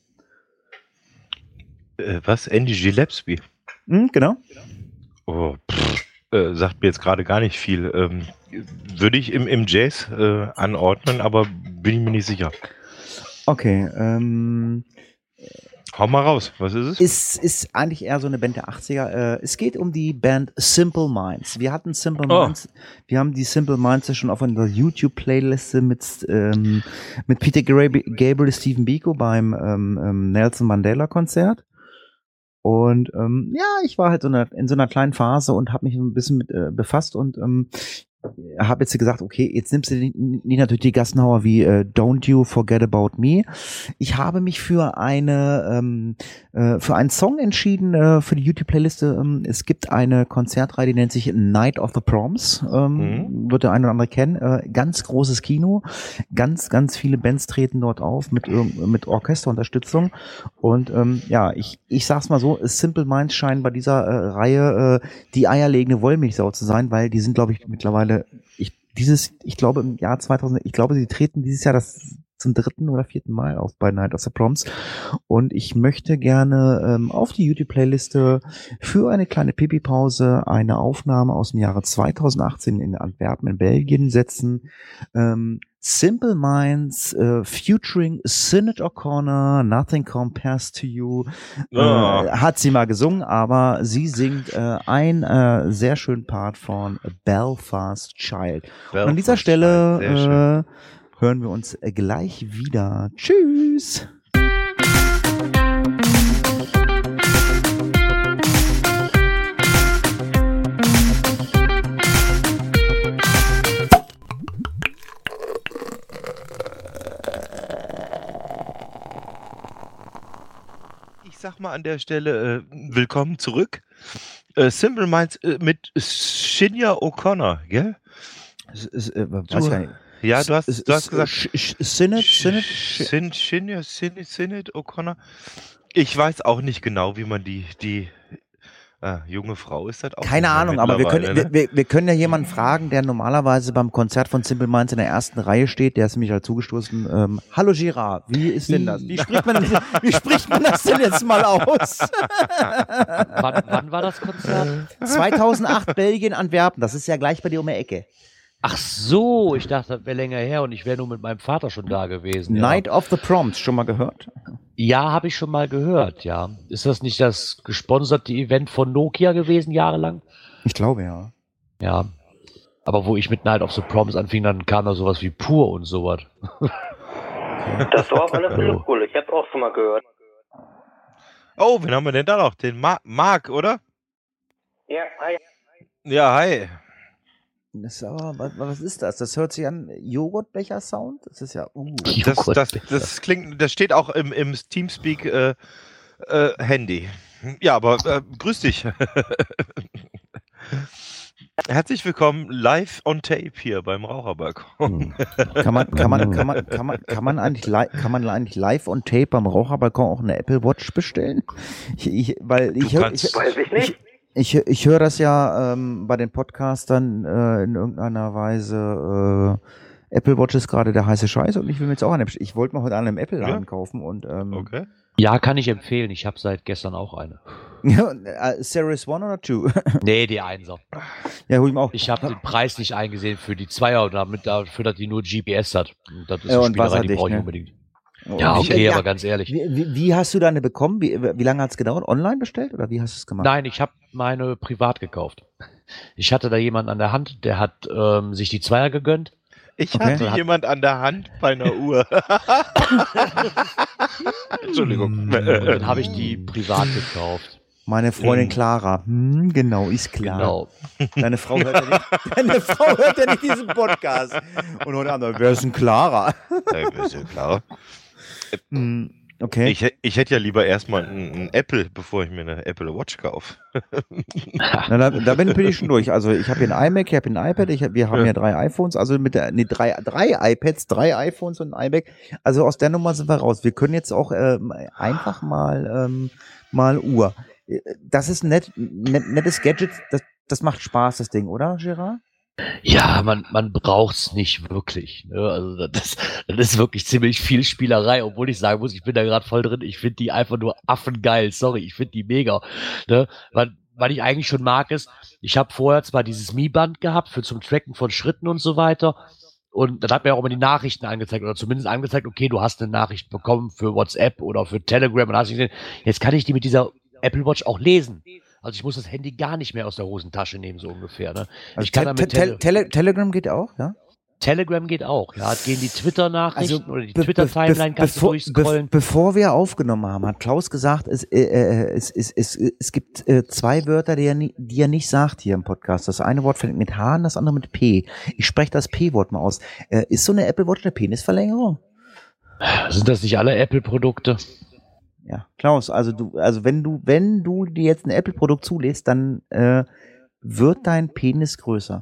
Äh, was? Andy Gillespie? Hm, genau. Oh, pff, äh, sagt mir jetzt gerade gar nicht viel. Ähm, würde ich im, im Jazz äh, anordnen, aber bin ich mir nicht sicher. Okay, ähm, Hau mal raus, was ist es? ist, ist eigentlich eher so eine Band der achtziger. Äh, es geht um die Band Simple Minds. Wir hatten Simple Oh. Minds, wir haben die Simple Minds ja schon auf unserer YouTube-Playliste mit, ähm, mit Peter Gabriel, Gabriel Stephen Biko beim ähm, ähm, Nelson Mandela-Konzert. Und ähm, ja, ich war halt so eine, in so einer kleinen Phase und habe mich so ein bisschen mit äh, befasst und ähm, habe jetzt gesagt, okay, jetzt nimmst du nicht natürlich die Gassenhauer wie äh, Don't You Forget About Me. Ich habe mich für eine ähm, äh, für einen Song entschieden äh, für die YouTube-Playliste. Ähm, es gibt eine Konzertreihe, die nennt sich Night of the Proms. Ähm, mhm. Wird der eine oder andere kennen. Äh, ganz großes Kino, ganz ganz viele Bands treten dort auf mit mit Orchesterunterstützung. Und ähm, ja, ich ich sag's mal so, Simple Minds scheinen bei dieser äh, Reihe äh, die eierlegende Wollmilchsau zu sein, weil die sind, glaube ich, mittlerweile Ich, dieses, ich glaube im Jahr zweitausend, ich glaube, sie treten dieses Jahr das zum dritten oder vierten Mal auf bei Night of the Proms und ich möchte gerne ähm, auf die YouTube-Playliste für eine kleine Pipi-Pause eine Aufnahme aus dem Jahre zweitausendachtzehn in Antwerpen in Belgien setzen. Ähm, Simple Minds, uh, featuring Sinead O'Connor, Nothing Compares to You, oh. äh, hat sie mal gesungen, aber sie singt äh, ein äh, sehr schönen Part von Belfast Child. Belfast Und an dieser Stelle äh, hören wir uns gleich wieder. Tschüss! Ich sag mal an der Stelle, äh, willkommen zurück. Äh, Simple Minds äh, mit Sinead O'Connor, gell? Es, es, äh, weiß du, ja, du hast, es, du hast es, gesagt... Sinead, Sinead, Sinead, Sinead, Sinead O'Connor. Ich weiß auch nicht genau, wie man die... die Ah, junge Frau ist das auch. Keine Ahnung, aber wir können, ne? wir, wir können ja jemanden fragen, der normalerweise beim Konzert von Simple Minds in der ersten Reihe steht, der ist nämlich halt zugestoßen. Ähm, Hallo Girard, wie ist denn das? Wie spricht man, wie spricht man das denn jetzt mal aus? wann, wann war das Konzert? zweitausendacht Belgien, Antwerpen, das ist ja gleich bei dir um die Ecke. Ach so, ich dachte, das wäre länger her und ich wäre nur mit meinem Vater schon da gewesen. Ja. Night of the Proms, schon mal gehört? Ja, habe ich schon mal gehört, ja. Ist das nicht das gesponserte Event von Nokia gewesen, jahrelang? Ich glaube, ja. Ja. Aber wo ich mit Night of the Proms anfing, dann kam da sowas wie Pur und sowas. Das war auf alle Fälle cool, ich habe auch schon mal gehört. Oh, wen haben wir denn da noch? Den Ma- Marc, oder? Ja, hi. Ja, hi. Das ist aber, was, was ist das? Das hört sich an Joghurtbecher-Sound? Das ist ja, uh. Das, das, das klingt, das steht auch im, im Teamspeak äh, äh, Handy. Ja, aber äh, grüß dich. Herzlich willkommen live on tape hier beim Raucherbalkon. Kann man, kann man, kann man, kann man, kann man eigentlich, li- kann man eigentlich live on tape beim Raucherbalkon auch eine Apple Watch bestellen? Ich, ich, weil ich, du hör, kannst, ich, weiß ich nicht. Ich, ich, ich höre das ja ähm, bei den Podcastern äh, in irgendeiner Weise. Äh, Apple Watch ist gerade der heiße Scheiß und ich will mir jetzt auch eine. Ich wollte mal heute einen im Apple-Laden ja. kaufen und. Ähm, okay. Ja, kann ich empfehlen. Ich habe seit gestern auch eine. Ja, äh, Series One oder Two? Nee, die Einser. Ja, hol ich mir auch. Ich habe den Preis nicht eingesehen für die Zweier, damit dafür, dass die nur G P S hat. Und das ist ja, eine und Spielerei, die brauche ich ne? unbedingt. Ja, okay, ja, aber ganz ehrlich. Wie, wie, wie hast du deine bekommen? Wie, wie lange hat es gedauert? Online bestellt oder wie hast du es gemacht? Nein, ich habe meine privat gekauft. Ich hatte da jemanden an der Hand, der hat ähm, sich die Zweier gegönnt. Ich okay. hatte hat jemand an der Hand bei einer Uhr. Entschuldigung. Und dann habe ich die privat gekauft. Meine Freundin Clara. Hm, genau, ist klar. Genau. Deine Frau hört ja nicht, deine Frau hört ja nicht diesen Podcast. Und heute Abend, wer ist denn Clara? Ja, wer ist denn Clara? Okay. Ich, ich hätte ja lieber erstmal ein, ein Apple, bevor ich mir eine Apple Watch kaufe. Na, da, da bin ich schon durch. Also ich habe hier ein iMac, ich habe hier ein iPad, ich hab, wir haben ja drei iPhones, also mit der, nee, drei, drei iPads, drei iPhones und ein iMac. Also aus der Nummer sind wir raus. Wir können jetzt auch ähm, einfach mal ähm, mal Uhr. Das ist ein net, net, nettes Gadget, das, das macht Spaß, das Ding, oder, Gerard? Ja, man, man braucht's nicht wirklich. Ne? Also das, das ist wirklich ziemlich viel Spielerei, obwohl ich sagen muss, ich bin da gerade voll drin. Ich finde die einfach nur affengeil. Sorry, ich finde die mega. Ne? Was, was ich eigentlich schon mag ist, ich habe vorher zwar dieses Mi-Band gehabt für zum Tracken von Schritten und so weiter. Und dann hat mir auch immer die Nachrichten angezeigt oder zumindest angezeigt, okay, du hast eine Nachricht bekommen für WhatsApp oder für Telegram. Und hast du gesehen, jetzt kann ich die mit dieser Apple Watch auch lesen. Also ich muss das Handy gar nicht mehr aus der Hosentasche nehmen, so ungefähr. Ne? Also ich kann te- damit te- Tele- Telegram geht auch, ja? Telegram geht auch, ja. Gehen die Twitter-Nachrichten Also, oder die be- Twitter-Timeline be- kannst bevor, du durchscrollen. be- bevor wir aufgenommen haben, hat Klaus gesagt, es, äh, äh, es, es, es, es gibt äh, zwei Wörter, die er, nie, die er nicht sagt hier im Podcast. Das eine Wort fängt mit H an, das andere mit P. Ich spreche das P-Wort mal aus. Äh, ist so eine Apple Watch eine Penisverlängerung? Sind das nicht alle Apple-Produkte? Ja, Klaus, also du, also wenn du, wenn du dir jetzt ein Apple-Produkt zulässt, dann äh, wird dein Penis größer.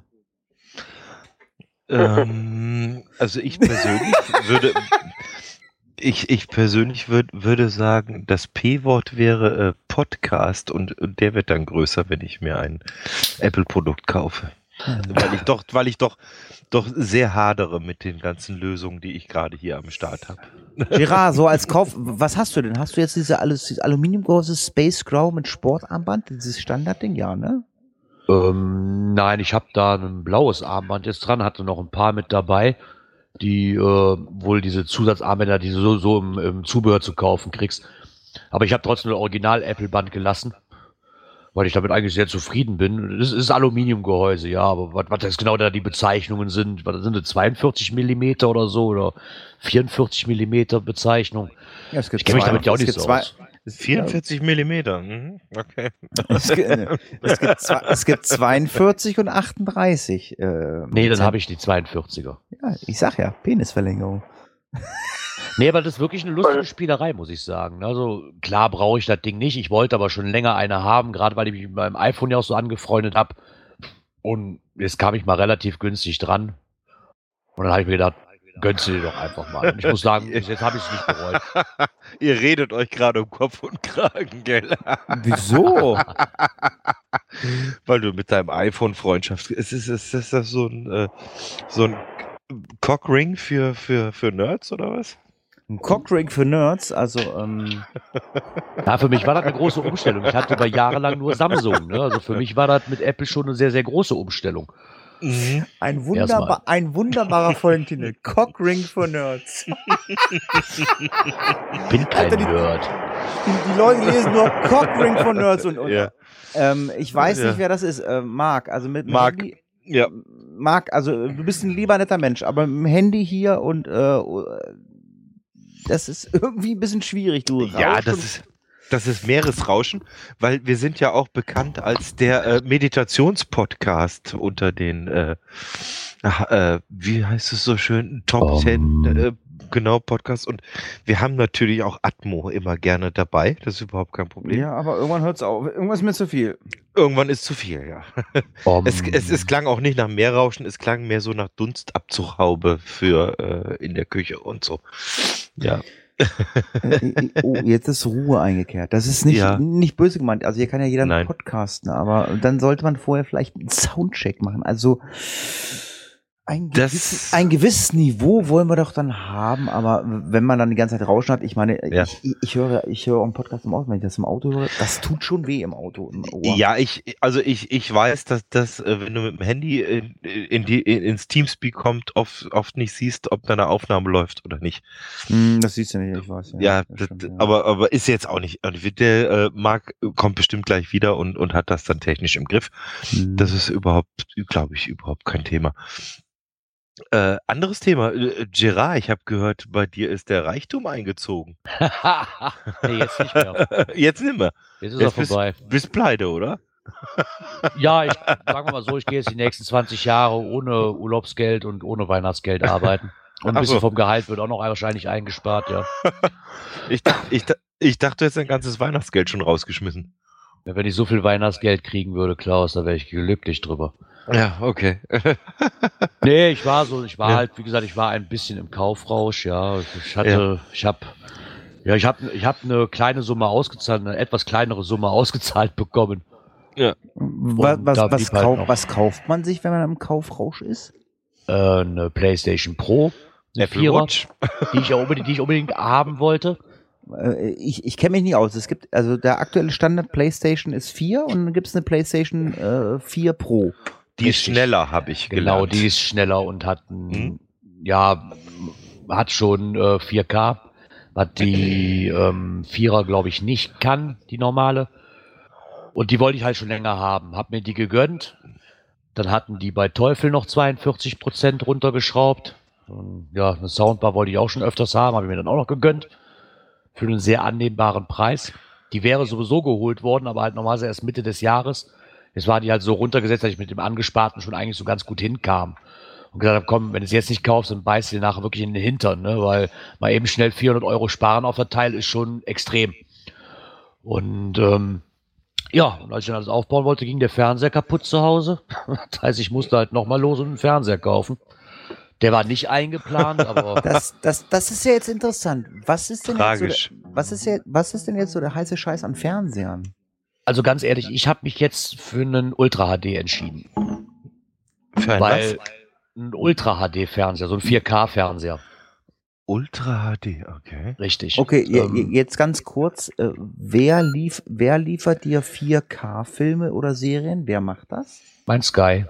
Ähm, also ich persönlich würde, ich, ich persönlich würd, würde sagen, das P-Wort wäre äh, Podcast und, und der wird dann größer, wenn ich mir ein Apple-Produkt kaufe. Weil ich doch, weil ich doch, doch sehr hadere mit den ganzen Lösungen, die ich gerade hier am Start habe. Gerard, so als Kauf, was hast du denn? Hast du jetzt diese alles, dieses Aluminiumgroße Space Crow mit Sportarmband, dieses Standardding, ja, ne? Ähm, nein, ich habe da ein blaues Armband jetzt dran, hatte noch ein paar mit dabei, die äh, wohl diese Zusatzarmbänder, die du so, so im, im Zubehör zu kaufen kriegst. Aber ich habe trotzdem ein Original-Apple-Band gelassen, weil ich damit eigentlich sehr zufrieden bin. Das ist Aluminiumgehäuse, ja, aber was, was jetzt genau da die Bezeichnungen sind, was sind das, zweiundvierzig Millimeter oder so, oder vierundvierzig Millimeter Bezeichnung? Ja, es gibt Ich kenne mich zwei- damit ja auch es nicht gibt so zwei- aus. es- vierundvierzig Millimeter, mhm, okay. Es gibt, es gibt, zwei, es gibt zweiundvierzig und achtunddreißig. Äh, Nee, dann habe ich die zweiundvierziger. Ja, ich sag ja, Penisverlängerung. Nee, aber das ist wirklich eine lustige Spielerei, muss ich sagen. Also klar brauche ich das Ding nicht. Ich wollte aber schon länger eine haben, gerade weil ich mich mit meinem iPhone ja auch so angefreundet habe. Und jetzt kam ich mal relativ günstig dran. Und dann habe ich mir gedacht, gönnst du dir doch einfach mal. Und ich muss sagen, bis jetzt habe ich es nicht bereut. Ihr redet euch gerade um Kopf und Kragen, gell? Wieso? Weil du mit deinem iPhone Freundschaft. Ist, ist, ist, ist das so ein, äh, so ein Cockring für, für, für Nerds oder was? Ein Cockring für Nerds, also ähm, Ja, für mich war das eine große Umstellung. Ich hatte über Jahre lang nur Samsung. Ne? Also für mich war das mit Apple schon eine sehr, sehr große Umstellung. Mhm. ein, wunderbar, ein wunderbarer Folgentitel. Cockring für Nerds. Ich bin kein Alter, die- Nerd. Die, die Leute lesen nur Cockring für Nerds und, und Ja. ähm, ich weiß Ja. nicht, wer das ist. Äh, Marc, also mit dem Marc. Handy. Ja. Marc, also du bist ein lieber netter Mensch, aber mit dem Handy hier und äh, das ist irgendwie ein bisschen schwierig, du. Ja, Rausch das und- ist, das ist Meeresrauschen, weil wir sind ja auch bekannt als der äh, Meditationspodcast unter den, äh, ach, äh, wie heißt es so schön, Top Um. zehn, äh, genau, Podcast. Und wir haben natürlich auch Atmo immer gerne dabei, das ist überhaupt kein Problem. Ja, aber irgendwann hört es auf. Irgendwas ist mir zu viel. Irgendwann ist zu viel, ja. Um, Es, es, es klang auch nicht nach Meerrauschen, es klang mehr so nach Dunstabzughaube für äh, in der Küche und so. Ja. Äh, oh, jetzt ist Ruhe eingekehrt. Das ist nicht, Ja. nicht böse gemeint. Also hier kann ja jeder Nein. podcasten, aber dann sollte man vorher vielleicht einen Soundcheck machen. Also ein, Das- gewissen, ein gewisses Niveau wollen wir doch dann haben, aber wenn man dann die ganze Zeit Rauschen hat, ich meine, Ja. ich, ich, ich höre, ich höre auch einen Podcast im Auto, wenn ich das im Auto höre, das tut schon weh im Auto. Im Ohr. Ja, ich, also ich, ich weiß, dass das, äh, wenn du mit dem Handy in, in die, in, ins Teamspeak kommt, oft, oft nicht siehst, ob deine Aufnahme läuft oder nicht. Hm, das siehst du nicht, ich weiß. Ja, das das, stimmt, ja. aber, aber ist jetzt auch nicht. also Der äh, Marc kommt bestimmt gleich wieder und, und hat das dann technisch im Griff. Hm. Das ist überhaupt, glaube ich, überhaupt kein Thema. Äh, anderes Thema, äh, Gerard, ich habe gehört, bei dir ist der Reichtum eingezogen. nee, jetzt nicht mehr. Jetzt nimm wir. Jetzt ist Jetzt er vorbei. Bist pleite, oder? Ja, ich sagen wir mal so, ich gehe jetzt die nächsten zwanzig Jahre ohne Urlaubsgeld und ohne Weihnachtsgeld arbeiten. Und ein Ach bisschen so. vom Gehalt wird auch noch wahrscheinlich eingespart, ja. Ich, dach- ich, dach- ich dachte, du hättest dein ganzes Weihnachtsgeld schon rausgeschmissen. Ja, wenn ich so viel Weihnachtsgeld kriegen würde, Klaus, da wäre ich glücklich drüber. Ja, okay. Nee, ich war so, ich war Ja. halt, wie gesagt, ich war ein bisschen im Kaufrausch, ja. Ich hatte, ich habe, ja, ich habe, ich habe eine kleine Summe ausgezahlt, eine etwas kleinere Summe ausgezahlt bekommen. Was, Und was, da was, blieb halt kauf, noch- was kauft man sich, wenn man im Kaufrausch ist? Äh, eine PlayStation Pro, eine Apple Vierer, Watch. die ich ja unbedingt, die ich unbedingt haben wollte. Äh, Ich, ich kenne mich nicht aus. Es gibt, also der aktuelle Standard PlayStation ist vier und dann gibt es eine PlayStation äh, vier Pro. Die ist Richtig. schneller, habe ich Genau, gelernt. die ist schneller und hat ein, Mhm. ja, hat schon äh, vier K, was die ähm, Vierer, glaube ich, nicht kann, die normale. Und die wollte ich halt schon länger haben. Hab mir die gegönnt. Dann hatten die bei Teufel noch zweiundvierzig Prozent runtergeschraubt. Und ja, eine Soundbar wollte ich auch schon öfters haben, habe ich mir dann auch noch gegönnt. Für einen sehr annehmbaren Preis. Die wäre sowieso geholt worden, aber halt normalerweise erst Mitte des Jahres. Jetzt war die halt so runtergesetzt, dass ich mit dem Angesparten schon eigentlich so ganz gut hinkam. Und gesagt habe, komm, wenn du es jetzt nicht kaufst, dann beißt du dir nachher wirklich in den Hintern, ne? Weil mal eben schnell vierhundert Euro sparen auf der Teil ist schon extrem. Und ähm, ja, und als ich dann alles aufbauen wollte, ging der Fernseher kaputt zu Hause. Das heißt, ich musste halt nochmal los und einen Fernseher kaufen. Der war nicht eingeplant, aber... Das, das, das ist ja jetzt interessant. Was ist denn Tragisch. jetzt so der, was ist ja, was ist denn jetzt so der heiße Scheiß an Fernsehern? Also ganz ehrlich, ich habe mich jetzt für einen Ultra H D entschieden. Für ein Weil was? ein Ultra H D-Fernseher, so ein vier K-Fernseher. Ultra H D, okay. Richtig. Okay, je- Ähm, je- jetzt ganz kurz. Äh, wer, lief, wer liefert dir vier K-Filme oder Serien? Wer macht das? mein Sky.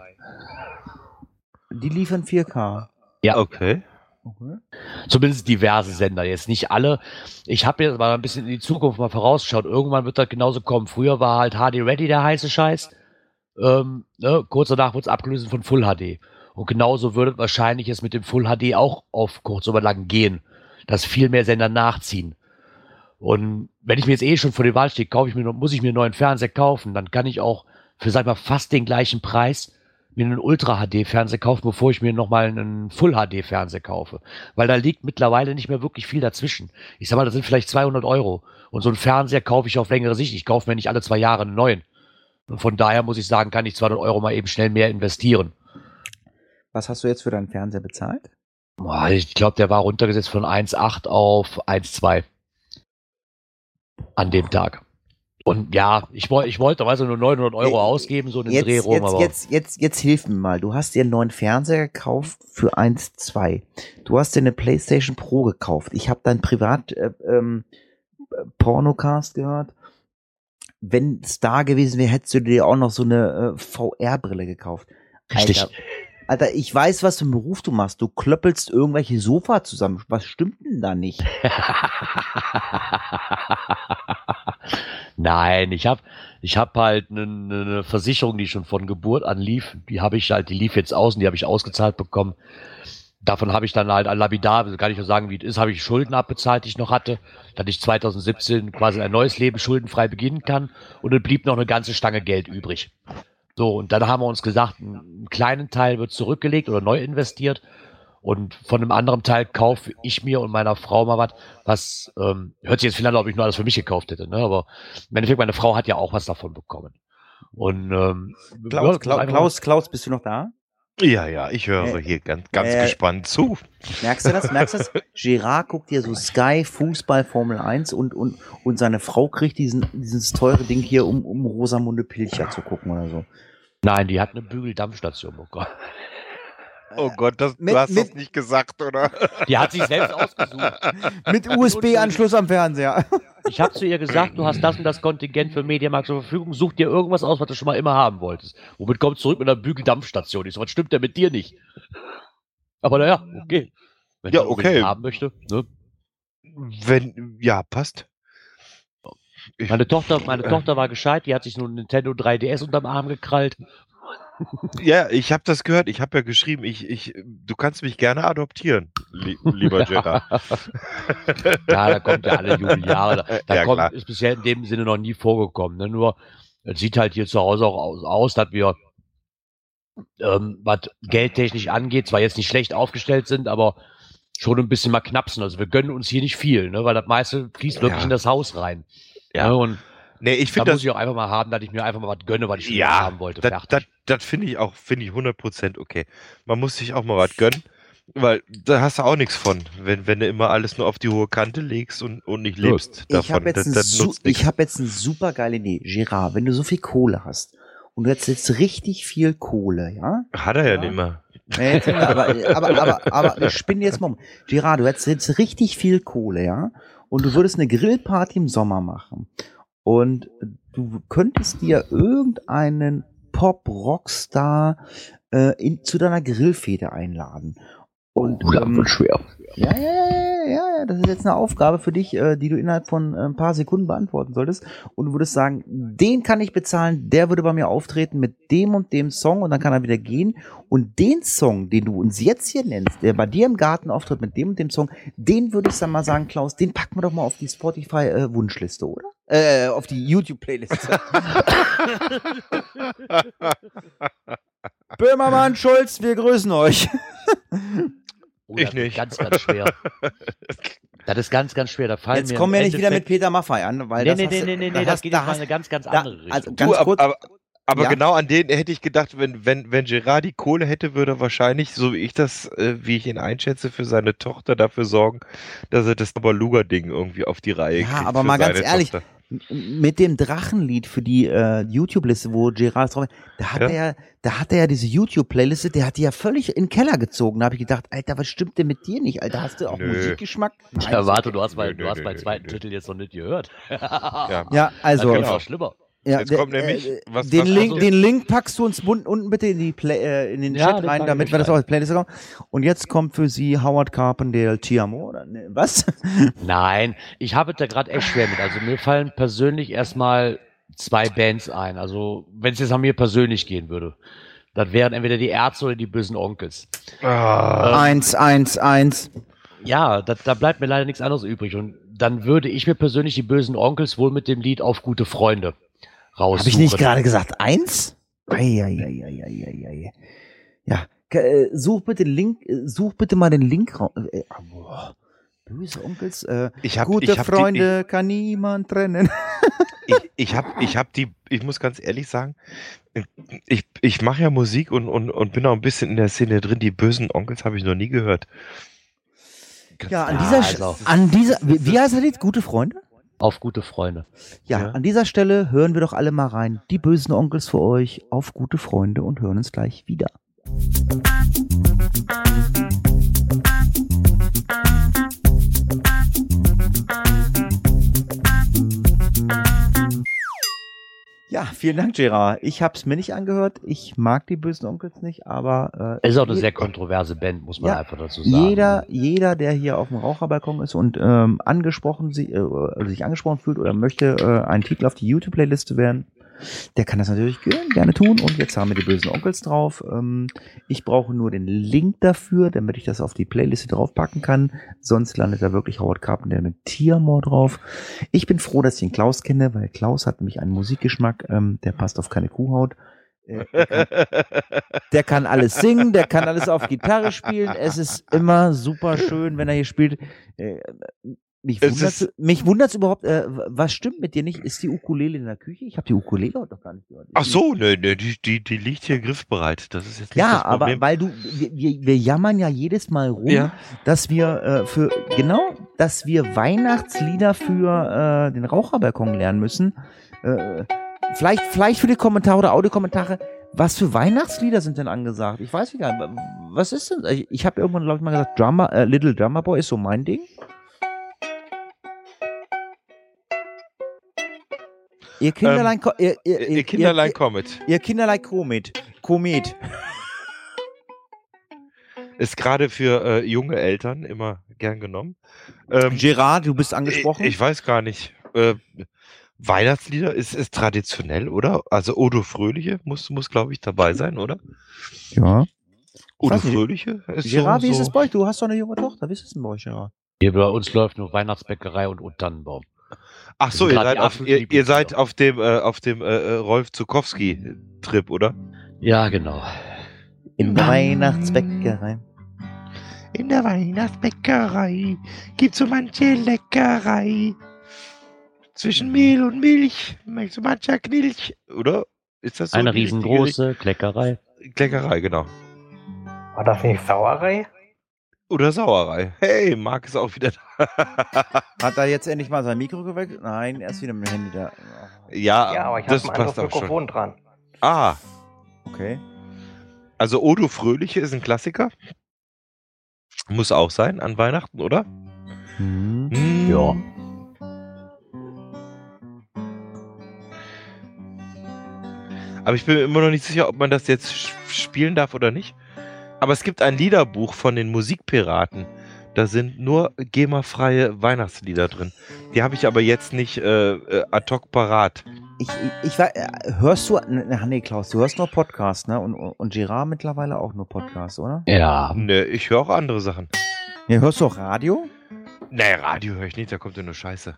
Die liefern vier K. Ja. Okay. Okay. Zumindest diverse Sender, jetzt nicht alle. Ich habe jetzt mal ein bisschen in die Zukunft mal vorausgeschaut. Irgendwann wird das genauso kommen. Früher war halt H D Ready der heiße Scheiß. Ähm, ne? Kurz danach wurde es abgelöst von Full H D. Und genauso würde wahrscheinlich es mit dem Full H D auch auf kurz oder lang gehen, dass viel mehr Sender nachziehen. Und wenn ich mir jetzt eh schon vor der Wahl stehe, kaufe ich mir, muss ich mir einen neuen Fernseher kaufen, dann kann ich auch für, sag mal, fast den gleichen Preis mir einen Ultra H D-Fernseher kaufen, bevor ich mir nochmal einen Full H D-Fernseher kaufe. Weil da liegt mittlerweile nicht mehr wirklich viel dazwischen. Ich sag mal, das sind vielleicht zweihundert Euro. Und so einen Fernseher kaufe ich auf längere Sicht. Ich kaufe mir nicht alle zwei Jahre einen neuen. Und von daher muss ich sagen, kann ich zweihundert Euro mal eben schnell mehr investieren. Was hast du jetzt für deinen Fernseher bezahlt? Boah, ich glaube, der war runtergesetzt von eins Komma acht auf eins Komma zwei an dem Tag. Und ja, ich, woll, ich wollte also nur neunhundert Euro ausgeben, so in den Jetzt, Dreh rum. jetzt, Aber jetzt, jetzt, jetzt hilf mir mal. Du hast dir einen neuen Fernseher gekauft für eins Komma zwei. Du hast dir eine PlayStation Pro gekauft. Ich habe deinen Privat äh, ähm, Pornocast gehört. Wenn es da gewesen wäre, hättest du dir auch noch so eine äh, V R-Brille gekauft. Richtig. Alter, Alter, ich weiß, was für einen Beruf du machst. Du klöppelst irgendwelche Sofa zusammen. Was stimmt denn da nicht? Nein, ich habe ich hab halt eine ne Versicherung, die schon von Geburt an lief. Die habe ich halt, die lief jetzt aus und die habe ich ausgezahlt bekommen. Davon habe ich dann halt ein Lapidar, also kann ich nur sagen, wie es ist, habe ich Schulden abbezahlt, die ich noch hatte, dass ich zweitausendsiebzehn quasi ein neues Leben schuldenfrei beginnen kann und es blieb noch eine ganze Stange Geld übrig. So, und dann haben wir uns gesagt, einen kleinen Teil wird zurückgelegt oder neu investiert und von einem anderen Teil kaufe ich mir und meiner Frau mal was, was, ähm, hört sich jetzt viel an, ob ich nur alles für mich gekauft hätte, ne? Aber im Endeffekt, meine Frau hat ja auch was davon bekommen. Und ähm, Klaus, ja, Klaus, einfach- Klaus, Klaus, bist du noch da? Ja, ja, ich höre Äh, hier ganz, ganz äh, gespannt zu. Merkst du das? Merkst du das? Gerard guckt dir so Sky, Fußball, Formel eins und, und, und seine Frau kriegt diesen, dieses teure Ding hier, um, um Rosamunde Pilcher zu gucken oder so. Nein, die hat eine Bügeldampfstation bekommen. Oh Gott, das, Mit- du hast mit- das nicht gesagt, oder? Die hat sich selbst ausgesucht. Mit U S B-Anschluss am Fernseher. Ich habe zu ihr gesagt, du hast das und das Kontingent für Mediamarkt zur Verfügung, such dir irgendwas aus, was du schon mal immer haben wolltest. Womit kommst du zurück mit einer Bügeldampfstation? Ich so, was stimmt denn mit dir nicht? Aber naja, okay. Wenn Ja, er unbedingt okay. haben möchte. Ne? Wenn, ja, passt. Ich, Meine Tochter, meine äh, Tochter war gescheit, die hat sich nur ein Nintendo drei D S unterm Arm gekrallt. Ja, ich habe das gehört. Ich habe ja geschrieben, ich, ich, du kannst mich gerne adoptieren, li lieber Gerard. Ja, da kommt ja alle Jubeljahre. Da, da Ja, kommt, klar. ist bisher in dem Sinne noch nie vorgekommen. Ne? Nur, es sieht halt hier zu Hause auch aus, aus dass wir, ähm, was geldtechnisch angeht, zwar jetzt nicht schlecht aufgestellt sind, aber schon ein bisschen mal knapsen. Also wir gönnen uns hier nicht viel, ne? Weil das meiste fließt wirklich Ja. in das Haus rein. Ja. Ne? Und Nee, ich da finde muss das, ich auch einfach mal haben, dass ich mir einfach mal was gönne, was ich schon ja, haben wollte. das, Fertig. das, das finde ich auch, finde ich hundert Prozent okay. Man muss sich auch mal was gönnen, weil da hast du auch nichts von, wenn, wenn du immer alles nur auf die hohe Kante legst und, und nicht lebst Ich habe davon. jetzt, Das, ein das su- nutzt nichts. ich hab jetzt eine super geile Idee. Gerard, wenn du so viel Kohle hast und du hättest jetzt richtig viel Kohle, ja? Hat er ja, Ja. nicht mehr. Ja, jetzt, aber, aber, aber, aber ich spinne jetzt mal um. Gerard, du hättest jetzt richtig viel Kohle, ja? Und du würdest eine Grillparty im Sommer machen. Und du könntest dir irgendeinen Pop-Rockstar äh, in, zu deiner Grillfete einladen. Und, Oh, das ähm, wird schwer. ja, ja, ja, ja, ja, das ist jetzt eine Aufgabe für dich, äh, die du innerhalb von äh, ein paar Sekunden beantworten solltest. Und du würdest sagen, den kann ich bezahlen, der würde bei mir auftreten mit dem und dem Song und dann kann er wieder gehen. Und den Song, den du uns jetzt hier nennst, der bei dir im Garten auftritt mit dem und dem Song, den würde ich dann mal sagen, Klaus, den packen wir doch mal auf die Spotify-Wunschliste, oder? Äh, auf die YouTube-Playliste. Böhmermann, Schulz, wir grüßen euch. Oh, Ich das ist nicht. Ganz, ganz schwer. Das ist ganz, ganz schwer. Da fallen Jetzt mir kommen im wir nicht wieder mit Endeffekt- Peter Maffay an, weil Nee, das nee, hast nee, du- nee, nee, da nee, das hast- geht da in hast- eine ganz, ganz da- andere Richtung. also Du, ganz ab- kurz, aber, aber Ja? genau an den hätte ich gedacht, wenn, wenn, wenn Gerard die Kohle hätte, würde er wahrscheinlich, so wie ich das, äh, wie ich ihn einschätze, für seine Tochter dafür sorgen, dass er das Babaluga-Ding irgendwie auf die Reihe Ja, kriegt. aber für mal ganz seine ehrlich, Tochter. m- mit dem Drachenlied für die äh, YouTube-Liste, wo Gerard drauf ist, da hat Ja. er ja, da hat er ja diese YouTube-Playliste, der hat die ja völlig in den Keller gezogen. Da habe ich gedacht, Alter, was stimmt denn mit dir nicht? Alter, hast du auch Nö. Musikgeschmack? Nein, Ja, das- warte, du hast, Nö, mein, nö, du hast nö, meinen nö, zweiten nö. Titel jetzt noch nicht gehört. Ja. Ja, also, Das genau. war schlimmer. ja, Jetzt der- kommt nämlich, äh, was- den, was- Link, also- den Link packst du uns unten, unten bitte in, die Play, äh, in den Ja, Chat den rein, pack ich damit mit wir das rein. auch als Playlist haben. Und jetzt kommt für sie Howard Carpendale Tiamo, oder ne, was? Nein, ich habe es da gerade echt schwer mit. Also mir fallen persönlich erstmal zwei Bands ein. Also wenn es jetzt an mir persönlich gehen würde, das wären entweder die Ärzte oder die bösen Onkels. Ah, Eins, eins, eins. Ja, da, da bleibt mir leider nichts anderes übrig. Und dann würde ich mir persönlich die bösen Onkels wohl mit dem Lied Auf gute Freunde raussuchen. Habe ich nicht gerade gesagt eins? Eieieiei. Ja, K- äh, such bitte den Link, äh, such bitte mal den Link raus. Äh, ah, boah. Böse Onkels, äh, ich hab, gute ich hab Freunde kann niemand trennen. Die, ich, ich habe, ich hab die, ich muss ganz ehrlich sagen, ich, ich mache ja Musik und, und, und bin auch ein bisschen in der Szene drin. Die bösen Onkels habe ich noch nie gehört. Ja, an Ja, dieser, also- an dieser, wie, wie heißt das Lied? Gute Freunde? Auf gute Freunde. Ja, Ja. an dieser Stelle hören wir doch alle mal rein. Die bösen Onkels für euch auf gute Freunde und hören uns gleich wieder. Ja, vielen Dank, Gerard. Ich habe es mir nicht angehört. Ich mag die bösen Onkels nicht, aber äh, Es ist auch eine je- sehr kontroverse Band, muss man Ja, einfach dazu sagen. jeder, jeder, der hier auf dem Raucherbalkon ist und ähm, angesprochen sich, äh, also sich angesprochen fühlt oder möchte äh, einen Titel auf die YouTube-Playliste werden, der kann das natürlich gerne, gerne tun. Und jetzt haben wir die bösen Onkels drauf. Ähm, ich brauche nur den Link dafür, damit ich das auf die Playliste draufpacken kann. Sonst landet da wirklich Howard Carpenter mit Tiamo drauf. Ich bin froh, dass ich den Klaus kenne, weil Klaus hat nämlich einen Musikgeschmack, ähm, der passt auf keine Kuhhaut. Äh, der, kann, der kann alles singen, der kann alles auf Gitarre spielen. Es ist immer super schön, wenn er hier spielt. Äh, mich Es wundert's, ist- mich wundert's überhaupt, äh, was stimmt mit dir nicht? Ist die Ukulele in der Küche? Ich habe die Ukulele heute noch gar nicht gehört. Ach so, ne, ne, die, die, die liegt hier griffbereit. Das ist jetzt nicht Ja, das aber Problem. weil du, wir, wir, wir jammern ja jedes Mal rum, Ja. dass wir äh, für, genau, dass wir Weihnachtslieder für äh, den Raucherbalkon lernen müssen. Äh, vielleicht, vielleicht für die Kommentare oder Audiokommentare. Was für Weihnachtslieder sind denn angesagt? Ich weiß nicht gar nicht. Was ist denn? Ich, ich habe irgendwann, glaube ich, mal gesagt, Drummer, äh, Little Drummer Boy ist so mein Ding. Ihr Kinderlein, ko- ihr, ihr, Ähm, Ihr Kinderlein ihr, Comet ihr Kinderlein Komet. Komet. ist gerade für äh, junge Eltern immer gern genommen. Ähm, Gerard, du bist angesprochen. Ich, ich weiß gar nicht. Äh, Weihnachtslieder ist, ist traditionell, oder? Also Odo Fröhliche muss, muss glaube ich, dabei sein, oder? ja. Odo weiß nicht. Fröhliche ist Gerard, so, wie ist so es bei euch? Du hast doch eine junge Tochter. Wie ist es denn bei euch, Gerard? Hier bei uns läuft nur Weihnachtsbäckerei und, und Tannenbaum. Ach so, Das ihr sind grad seid, die auf, absoluten ihr, ihr Lieblingslieder. seid auf dem, äh, auf dem äh, äh, Rolf Zukowski-Trip, oder? Ja, genau. In der Weihnachtsbäckerei. In der Weihnachtsbäckerei gibt's so manche Leckerei. Zwischen Mehl und Milch, so mancher Knilch, oder? Ist das so? Eine die richtige riesengroße Kleckerei. Richt- Kleckerei, genau. War das nicht Sauerei? Oder Sauerei. Hey, Marc ist auch wieder da. Hat er jetzt endlich mal sein Mikro gewechselt? Nein, er ist wieder mit dem Handy da. ja, Ja, aber ich habe das ein anderes passt auch schon. Mikrofon dran. Ah, Okay. also Odo Fröhliche ist ein Klassiker. Muss auch sein an Weihnachten, oder? Hm. Hm. Ja. Aber ich bin mir immer noch nicht sicher, ob man das jetzt sch- spielen darf oder nicht. Aber es gibt ein Liederbuch von den Musikpiraten. Da sind nur GEMA-freie Weihnachtslieder drin. Die habe ich aber jetzt nicht äh, äh, ad hoc parat. Ich, ich, ich war, hörst du, ne, nee, Klaus, du hörst nur Podcast, ne? Und, und Gerard mittlerweile auch nur Podcast, oder? Ja. Ne, ich höre auch andere Sachen. Ja, hörst du auch Radio? Nee, Radio höre ich nicht, da kommt ja nur Scheiße.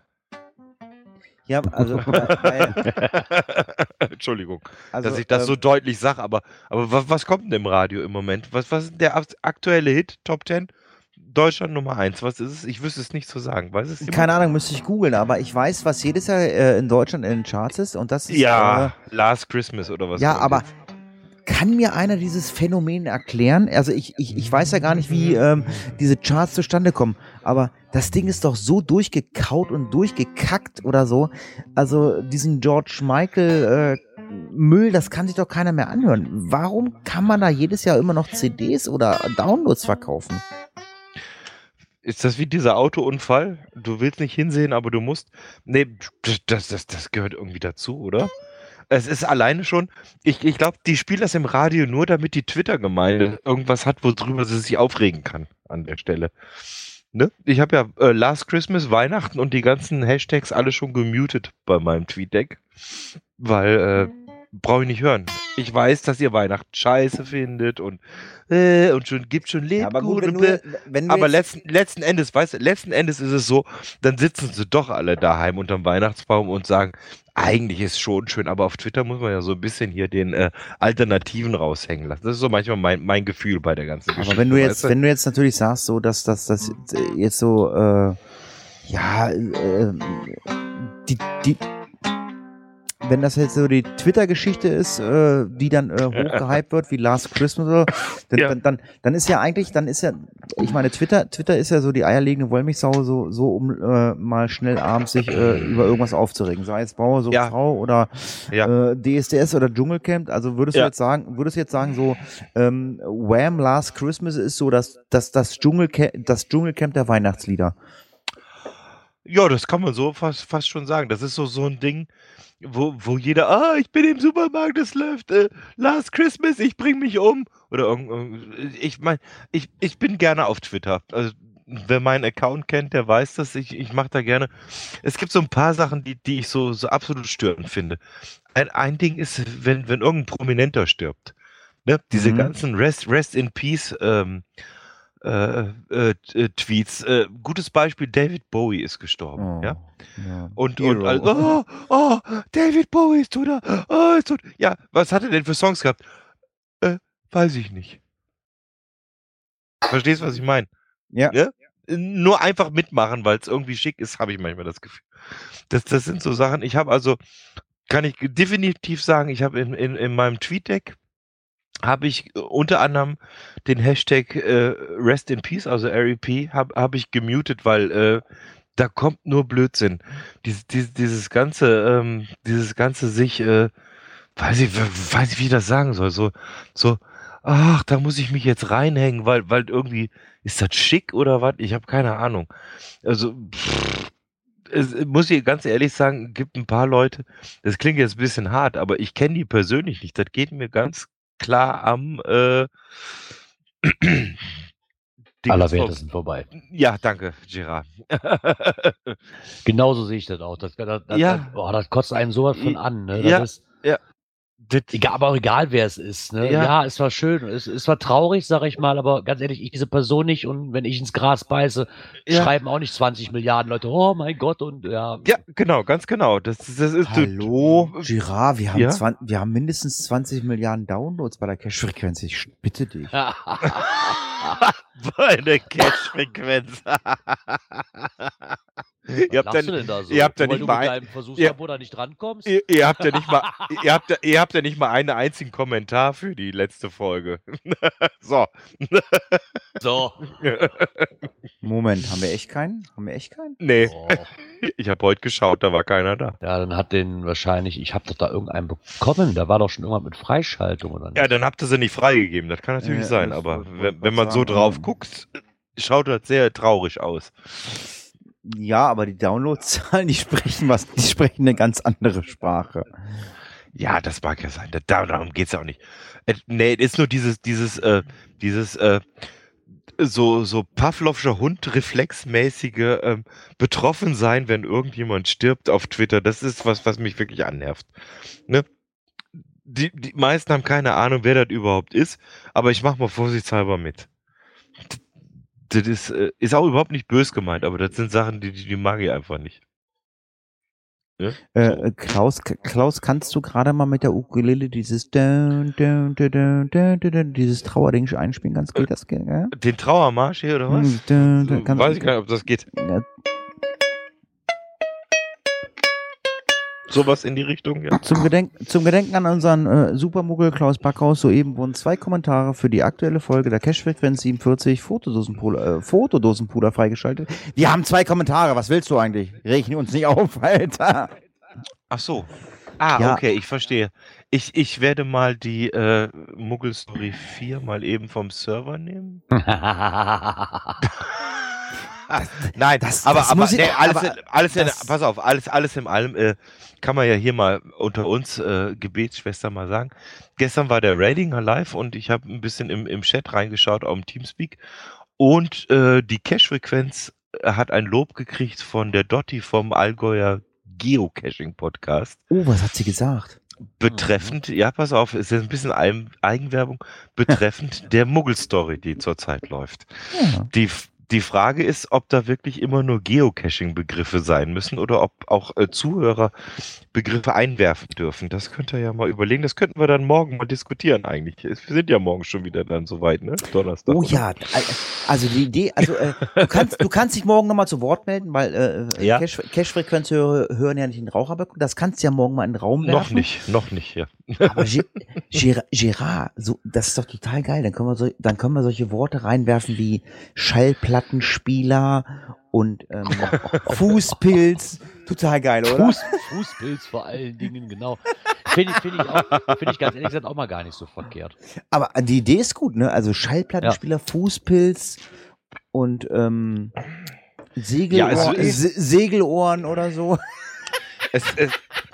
Ja, also. weil, Entschuldigung, also, dass ich das ähm, so deutlich sage, aber, aber was, was kommt denn im Radio im Moment? Was, was ist der aktuelle Hit, Top Ten? Deutschland Nummer eins, was ist es? Ich wüsste es nicht zu sagen. Weiß es jemand? Keine Ahnung, müsste ich googeln, aber ich weiß, was jedes Jahr äh, in Deutschland in den Charts ist und das ist. Ja, äh, Last Christmas oder was? Ja, kommt aber jetzt? kann mir einer dieses Phänomen erklären? Also ich, ich, ich weiß ja gar nicht, wie ähm, diese Charts zustande kommen, aber das Ding ist doch so durchgekaut und durchgekackt oder so. Also diesen George Michael äh, Müll, das kann sich doch keiner mehr anhören. Warum kann man da jedes Jahr immer noch C Ds oder Downloads verkaufen? Ist das wie dieser Autounfall? Du willst nicht hinsehen, aber du musst. Nee, das, das, das gehört irgendwie dazu, oder? Es ist alleine schon, ich, ich glaube, die spielen das im Radio nur, damit die Twitter-Gemeinde irgendwas hat, worüber sie sich aufregen kann an der Stelle. Ne? Ich habe ja äh, Last Christmas, Weihnachten und die ganzen Hashtags alle schon gemutet bei meinem TweetDeck, weil äh, brauche ich nicht hören. Ich weiß, dass ihr Weihnachten scheiße findet und äh, und schon gibt schon Lebkuchen. Ja, aber gut, wenn und du, bläh. wenn du Aber jetzt, letzten, letzten Endes, weißt du, letzten Endes ist es so, dann sitzen sie doch alle daheim unterm Weihnachtsbaum und sagen, eigentlich ist schon schön, aber auf Twitter muss man ja so ein bisschen hier den äh, Alternativen raushängen lassen. Das ist so manchmal mein, mein Gefühl bei der ganzen Geschichte. aber wenn du jetzt, weißt wenn du jetzt natürlich sagst, so dass das das jetzt so äh, ja äh, die die wenn das jetzt so die Twitter-Geschichte ist, äh, die dann äh, hochgehypt wird, wie Last Christmas, oder, dann, Ja. dann, dann, dann ist ja eigentlich, dann ist ja, ich meine, Twitter, Twitter ist ja so die eierlegende Wollmilchsau, so, so um äh, mal schnell abends sich äh, über irgendwas aufzuregen, sei es Bauer, so Ja. Frau oder Ja. äh, D S D S oder Dschungelcamp. Also würdest Ja. du jetzt sagen, würdest du jetzt sagen, so ähm, Wham! Last Christmas ist so das, das, das Dschungelcamp, das Dschungelcamp der Weihnachtslieder. Ja, das kann man so fast, fast schon sagen. Das ist so, so ein Ding, wo, wo jeder, ah, ich bin im Supermarkt, es läuft äh, Last Christmas, ich bring mich um. Oder irgend, irgend- ich meine, ich, ich bin gerne auf Twitter. Also, wer meinen Account kennt, der weiß das. Ich, ich mache da gerne. Es gibt so ein paar Sachen, die, die ich so, so absolut störend finde. Ein, ein Ding ist, wenn, wenn irgendein Prominenter stirbt. Ne? Diese Mhm. ganzen Rest, Rest in Peace ähm, äh, äh, äh, Tweets. Äh, gutes Beispiel, David Bowie ist gestorben. Oh, Ja? ja. Und, Hero. und all- oh, oh, David Bowie ist tot. Oh, ist tot. Ja, was hat er denn für Songs gehabt? Äh, weiß ich nicht. Verstehst du, was ich meine? Ja. Ja? Nur einfach mitmachen, weil es irgendwie schick ist, habe ich manchmal das Gefühl. Das, das sind so Sachen. Ich habe also, kann ich definitiv sagen, ich habe in, in, in meinem TweetDeck habe ich äh, unter anderem den Hashtag äh, Rest in Peace, also R E P, habe hab ich gemutet, weil äh, da kommt nur Blödsinn. Dies, dies, dieses ganze, ähm, dieses ganze sich, äh, weiß ich, w- weiß ich, wie ich das sagen soll, so, so, ach, da muss ich mich jetzt reinhängen, weil, weil irgendwie, ist das schick oder was? Ich habe keine Ahnung. Also, pff, es, muss ich ganz ehrlich sagen, gibt ein paar Leute, das klingt jetzt ein bisschen hart, aber ich kenne die persönlich nicht. Das geht mir ganz klar am äh, Dings Allerwertesten vorbei. vor- Ja, danke, Gerard. Genauso sehe ich das auch. Das, das, das, Ja. das, oh, das kotzt einen sowas von an. Ne? Das Ja. ist, Das, egal, aber auch egal, wer es ist. Ne? Ja. Ja. es war schön. Es, es war traurig, sag ich mal, aber ganz ehrlich, ich diese Person nicht und wenn ich ins Gras beiße, Ja. schreiben auch nicht zwanzig Milliarden Leute, oh mein Gott, und ja. ja, genau, ganz genau. Das, das ist Hallo, Girard, wir haben, Ja? zwan- wir haben mindestens zwanzig Milliarden Downloads bei der Cache-Frequenz. Ich bitte dich. bei der Cash-Frequenz. Ihr habt, Was ja, du denn da so? ihr habt ja Nur weil nicht du mal mit ein- deinem Versuchsabo da nicht drankommst? ihr, ihr habt ja nicht mal, ihr habt, ja- ihr habt ja nicht mal einen einzigen Kommentar für die letzte Folge. So. So. Moment, haben wir echt keinen? Haben wir echt keinen? Nee, Oh. ich habe heute geschaut, da war keiner da. Ja, dann hat den wahrscheinlich, ich habe doch da irgendeinen bekommen, da war doch schon irgendwann mit Freischaltung oder nicht? Ja, dann habt ihr sie nicht freigegeben. Das kann natürlich Ja, sein, das aber wollte- wollte wenn, ich wenn man grad so sagen. drauf guckt, schaut das sehr traurig aus. Ja, aber die Downloadzahlen, die sprechen was, die sprechen eine ganz andere Sprache. Ja, das mag ja sein. Da, darum geht's ja auch nicht. Äh, nee, es ist nur dieses, dieses, äh, dieses, äh, so, so Pavlovscher Hund, reflexmäßige ähm, betroffen sein, wenn irgendjemand stirbt auf Twitter. Das ist was, was mich wirklich annervt. Ne? Die, die meisten haben keine Ahnung, wer das überhaupt ist, aber ich mache mal vorsichtshalber mit. Das ist, äh, ist auch überhaupt nicht böse gemeint, aber das sind Sachen, die, die, die mag ich einfach nicht. Ja? Äh, Klaus, K- Klaus, kannst du gerade mal mit der Ukulele dieses dun, dun, dun, dun, dun, dun, dun, dieses Trauerding einspielen? Ganz geht das? Ja? Den Trauermarsch hier, oder was? Hm, dun, dun, kannst- Weiß ich gar nicht, ob das geht. Ja, Sowas in die Richtung, ja. Zum, Gedenk zum Gedenken an unseren äh, Supermuggel Klaus Backhaus soeben wurden zwei Kommentare für die aktuelle Folge der Cash-Frequenz siebenundvierzig Fotodosenpuder, äh, Fotodosenpuder freigeschaltet. Wir haben zwei Kommentare, was willst du eigentlich? Rechne uns nicht auf, Alter. Ach so. Ah, Ja. okay, ich verstehe. Ich, ich werde mal die äh, Muggel-Story vier mal eben vom Server nehmen. Nein, das- aber, das aber, muss ich- nee, alles, aber in, alles in, das- pass auf, alles, alles in allem äh, kann man ja hier mal unter uns äh, Gebetsschwester mal sagen. Gestern war der Raidinger live und ich habe ein bisschen im, im Chat reingeschaut auf dem Teamspeak und äh, die Cache-Frequenz hat ein Lob gekriegt von der Dotti vom Allgäuer Geocaching-Podcast. Oh, was hat sie gesagt? Betreffend, ja, pass auf, es ist ein bisschen Eigen- Eigenwerbung, betreffend der Muggel-Story, die zurzeit läuft. Ja. Die, die Frage ist, ob da wirklich immer nur Geocaching-Begriffe sein müssen oder ob auch äh, Zuhörer Begriffe einwerfen dürfen. Das könnt ihr ja mal überlegen. Das könnten wir dann morgen mal diskutieren eigentlich. Wir sind ja morgen schon wieder dann soweit, ne? Donnerstag. Oh oder? ja, also die Idee, also äh, du kannst, du kannst dich morgen nochmal zu Wort melden, weil äh, Ja. Cash- Cash-Frequenz-Hörer hören ja nicht in den Raucherbalkon. Das kannst du ja morgen mal in den Raum werfen. Noch nicht, noch nicht, ja. Aber Ge- Ger- Gerard, so, das ist doch total geil. Dann können wir so, dann können wir solche Worte reinwerfen wie Schallplattenspieler und ähm, Fußpilz. Total geil, oder? Fuß, Fußpilz vor allen Dingen, genau. Finde ich, finde ich, auch- finde ich ganz ehrlich gesagt auch mal gar nicht so verkehrt. Aber die Idee ist gut, ne? Also Schallplattenspieler, Fußpilz und ähm, Segelohr, Ja, also Se Segelohren oder so. Es, es,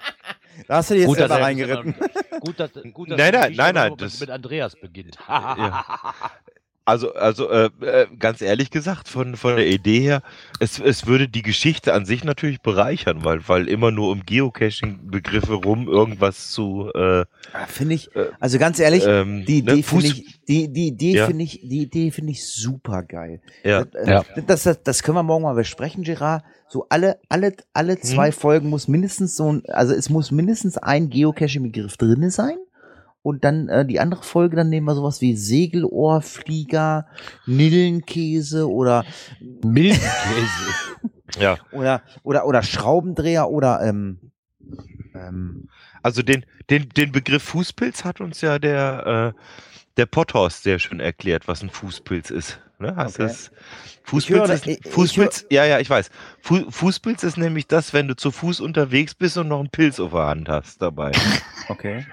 Da hast du dir jetzt Gut, dass selber er- reingeritten. Gut, dass, gut, dass Nein, die nein, Geschichte nein, nein, mit, das- mit Andreas beginnt. Ja. Also, also äh, äh, ganz ehrlich gesagt, von, von der Idee her, es, es würde die Geschichte an sich natürlich bereichern, weil, weil immer nur um Geocaching-Begriffe rum irgendwas zu äh, Finde ich, Äh, also ganz ehrlich, ähm, die ne, Idee finde Fuß- ich, die, die Idee Ja. finde ich, die Idee finde ich super geil. ja. Das, äh, Ja. das, das, das können wir morgen mal besprechen, Gerard. So alle, alle, alle zwei Hm. Folgen muss mindestens so ein, also es muss mindestens ein Geocaching-Begriff drinne sein. Und dann äh, die andere Folge, dann nehmen wir sowas wie Segelohrflieger, Nillenkäse oder Milchkäse. Ja. oder oder oder Schraubendreher oder ähm, ähm, Also den, den, den Begriff Fußpilz hat uns ja der, äh, der Potthorst sehr schön erklärt, was ein Fußpilz ist. Ne? Hast Okay. du das? Fußpilz höre- ist, ich- ich Fußpilz, ja, ja, ich weiß. Fu Fußpilz ist nämlich das, wenn du zu Fuß unterwegs bist und noch einen Pilz auf der Hand hast dabei. okay.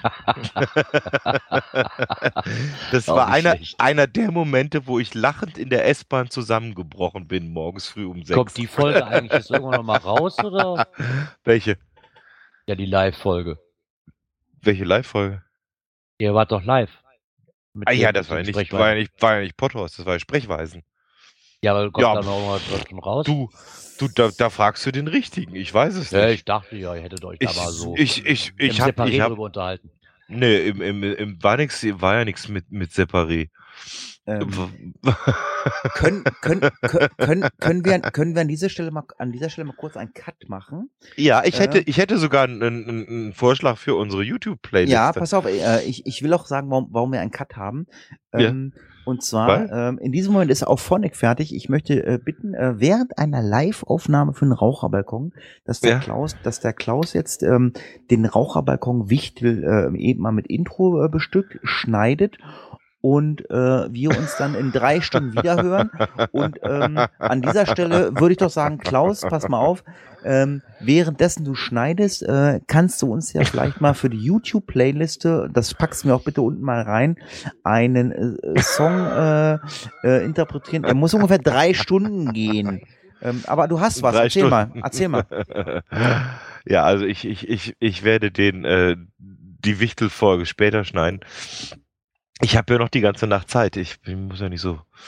Das Auch war nicht einer, schlecht. einer der Momente, wo ich lachend in der S-Bahn zusammengebrochen bin, morgens früh um sechs. Kommt die Folge eigentlich jetzt irgendwann noch mal raus, oder? Welche? Ja, die Live-Folge. Welche Live-Folge? Ihr wart doch live. Mit Ah ja, den- das mit war ja den nicht, Sprechweisen. war ja nicht, war ja nicht Potthorst, das war ja Sprechweisen. Ja, aber kommt Ja, da noch mal was schon raus? Du, du, da, da fragst du den Richtigen. Ich weiß es ja, nicht. ich dachte ja, ihr hättet euch Ich, da mal so ich, ich, im ich hab, Separé ich hab, drüber unterhalten. nee, im, im, im, war nix, war ja nichts mit, mit Separé. Ähm, können, können, können, können, können, wir, können wir an dieser Stelle mal an dieser Stelle mal kurz einen Cut machen? Ja, ich hätte, Äh. ich hätte sogar einen, einen, einen Vorschlag für unsere YouTube-Playlist. Ja, pass auf, äh, ich, ich will auch sagen, warum, warum wir einen Cut haben. Ja. Ähm, Und zwar, Weil? ähm, in diesem Moment ist auch Phonic fertig. Ich möchte äh, bitten, äh, während einer Live-Aufnahme für den Raucherbalkon, dass der Ja. Klaus, dass der Klaus jetzt ähm, den Raucherbalkon Wichtel äh, eben mal mit Intro äh, bestückt, schneidet und äh, wir uns dann in drei Stunden wiederhören. Und ähm, an dieser Stelle würde ich doch sagen, Klaus, pass mal auf, ähm, währenddessen du schneidest, äh, kannst du uns ja vielleicht mal für die YouTube-Playliste, das packst du mir auch bitte unten mal rein, einen äh, Song äh, äh, interpretieren. Er muss ungefähr drei Stunden gehen. Ähm, aber du hast was, Drei erzähl mal, Stunden. erzähl mal. Ja, also ich, ich, ich, ich werde den, äh, die Wichtel-Folge später schneiden. Ich habe ja noch die ganze Nacht Zeit. Ich, ich muss ja nicht so,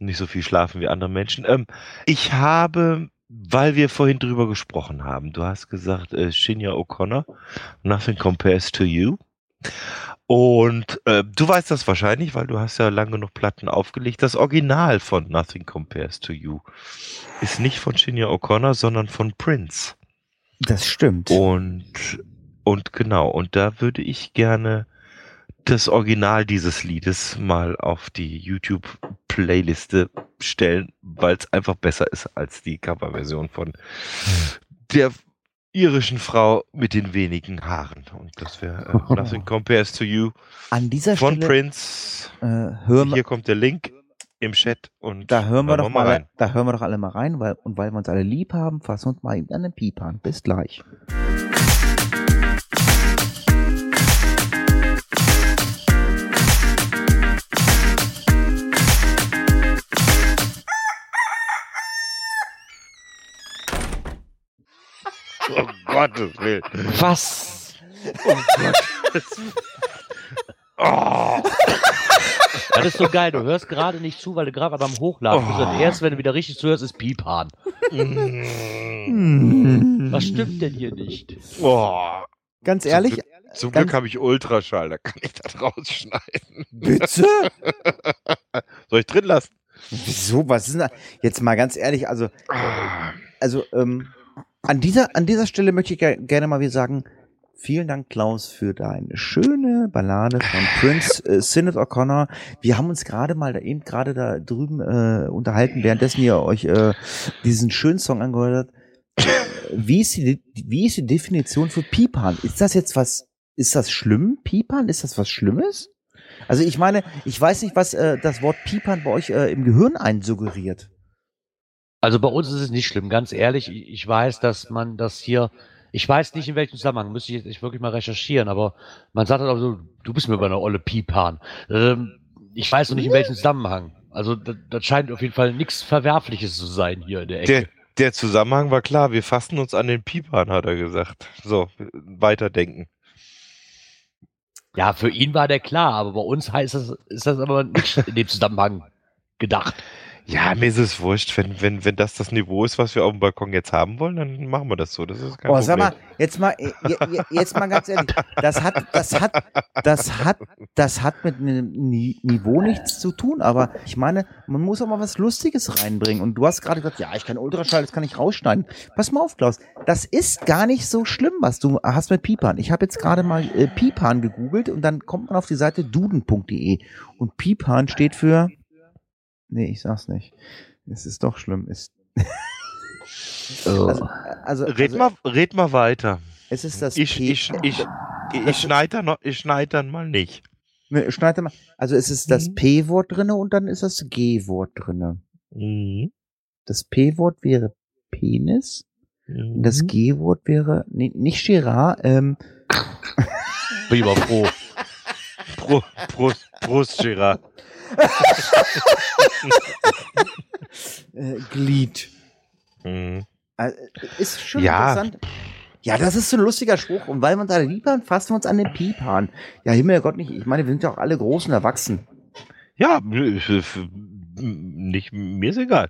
nicht so viel schlafen wie andere Menschen. Ähm, ich habe, weil wir vorhin drüber gesprochen haben, du hast gesagt, äh, Shinya O'Connor, Nothing Compares to You. Und äh, du weißt das wahrscheinlich, weil du hast ja lange genug Platten aufgelegt. Das Original von Nothing Compares to You ist nicht von Shinya O'Connor, sondern von Prince. Das stimmt. Und, und genau, und da würde ich gerne das Original dieses Liedes mal auf die YouTube-Playliste stellen, weil es einfach besser ist als die Coverversion von der irischen Frau mit den wenigen Haaren. Und das wäre äh, Nothing Compares to You An dieser von Stelle Prince. äh, hören wir, Hier kommt der Link im Chat und da hören wir doch mal, rein. da hören wir doch alle mal rein, weil und weil wir uns alle lieb haben, fassen uns mal eben an den Piep an. Bis gleich. Oh Gottes Willen. Was? Oh Gott. Oh. Das ist so geil, du hörst gerade nicht zu, weil du gerade beim Hochladen bist. Und erst, wenn du wieder richtig zuhörst, ist Piephahn. Was stimmt denn hier nicht? Oh. Ganz ehrlich, Zum Glück, zum ganz- Glück habe ich Ultraschall, da kann ich das rausschneiden. bitte? Soll ich drin lassen? Wieso? Was ist denn da? Jetzt mal ganz ehrlich, also, Ah. also ähm, an dieser an dieser Stelle möchte ich ge gerne mal wieder sagen, vielen Dank, Klaus, für deine schöne Ballade von Prince äh, Sinead O'Connor. Wir haben uns gerade mal da eben gerade da drüben äh, unterhalten, währenddessen ihr euch äh, diesen schönen Song angehört habt. Wie ist die wie ist die Definition für Piephahn? Ist das jetzt was? Ist das schlimm? Piephahn? Ist das was Schlimmes? Also ich meine, ich weiß nicht, was äh, das Wort Piephahn bei euch äh, im Gehirn einsuggeriert. Also bei uns ist es nicht schlimm, ganz ehrlich. Ich, ich weiß, dass man das hier, ich weiß nicht in welchem Zusammenhang, müsste ich jetzt wirklich mal recherchieren, aber man sagt halt auch so, du bist mir bei einer olle Piephahn. Ähm, ich weiß noch nicht in welchem Zusammenhang. Also das, das scheint auf jeden Fall nichts Verwerfliches zu sein hier in der Ecke. Der, der Zusammenhang war klar, wir fassen uns an den Piephahn, hat er gesagt. So, weiterdenken. Ja, für ihn war der klar, aber bei uns heißt das, ist das aber nicht in dem Zusammenhang gedacht. Ja, mir ist es wurscht, wenn, wenn, wenn das das Niveau ist, was wir auf dem Balkon jetzt haben wollen, dann machen wir das so. Das ist kein Oh, Problem. sag mal, jetzt mal, je- je- jetzt mal ganz ehrlich, das hat, das hat, das hat, das hat mit einem Ni- Niveau nichts zu tun, aber ich meine, man muss auch mal was Lustiges reinbringen. Und du hast gerade gesagt, ja, ich kann Ultraschall, das kann ich rausschneiden. Pass mal auf, Klaus, das ist gar nicht so schlimm, was du hast mit Piephahn. Ich habe jetzt gerade mal äh, Piephahn gegoogelt und dann kommt man auf die Seite duden punkt de und Piephahn steht für, nee, ich sag's nicht. Es ist doch schlimm. Ist Oh. also, also, Red, also mal, red mal weiter. es ist das Ich, P- ich, ich, ich, ich schneide dann, noch- ich schneid dann mal nicht. Ne, schneid mal. Also es ist das Mhm. P-Wort drinne und dann ist das G-Wort drinne. Mhm. Das P-Wort wäre Penis und Mhm. das G-Wort wäre nee, nicht Girard, ähm, Bin ich aber froh. Pro, Prost, Prost, Gerard. äh, Glied. Mhm. Also, ist schon Ja. interessant. Ja, das ist so ein lustiger Spruch. Und weil wir uns alle lieb haben, fassen wir uns an den Piephahn. Ja, Himmelgott nicht. Ich meine, wir sind ja auch alle groß und erwachsen. Ja, nicht, mir ist egal.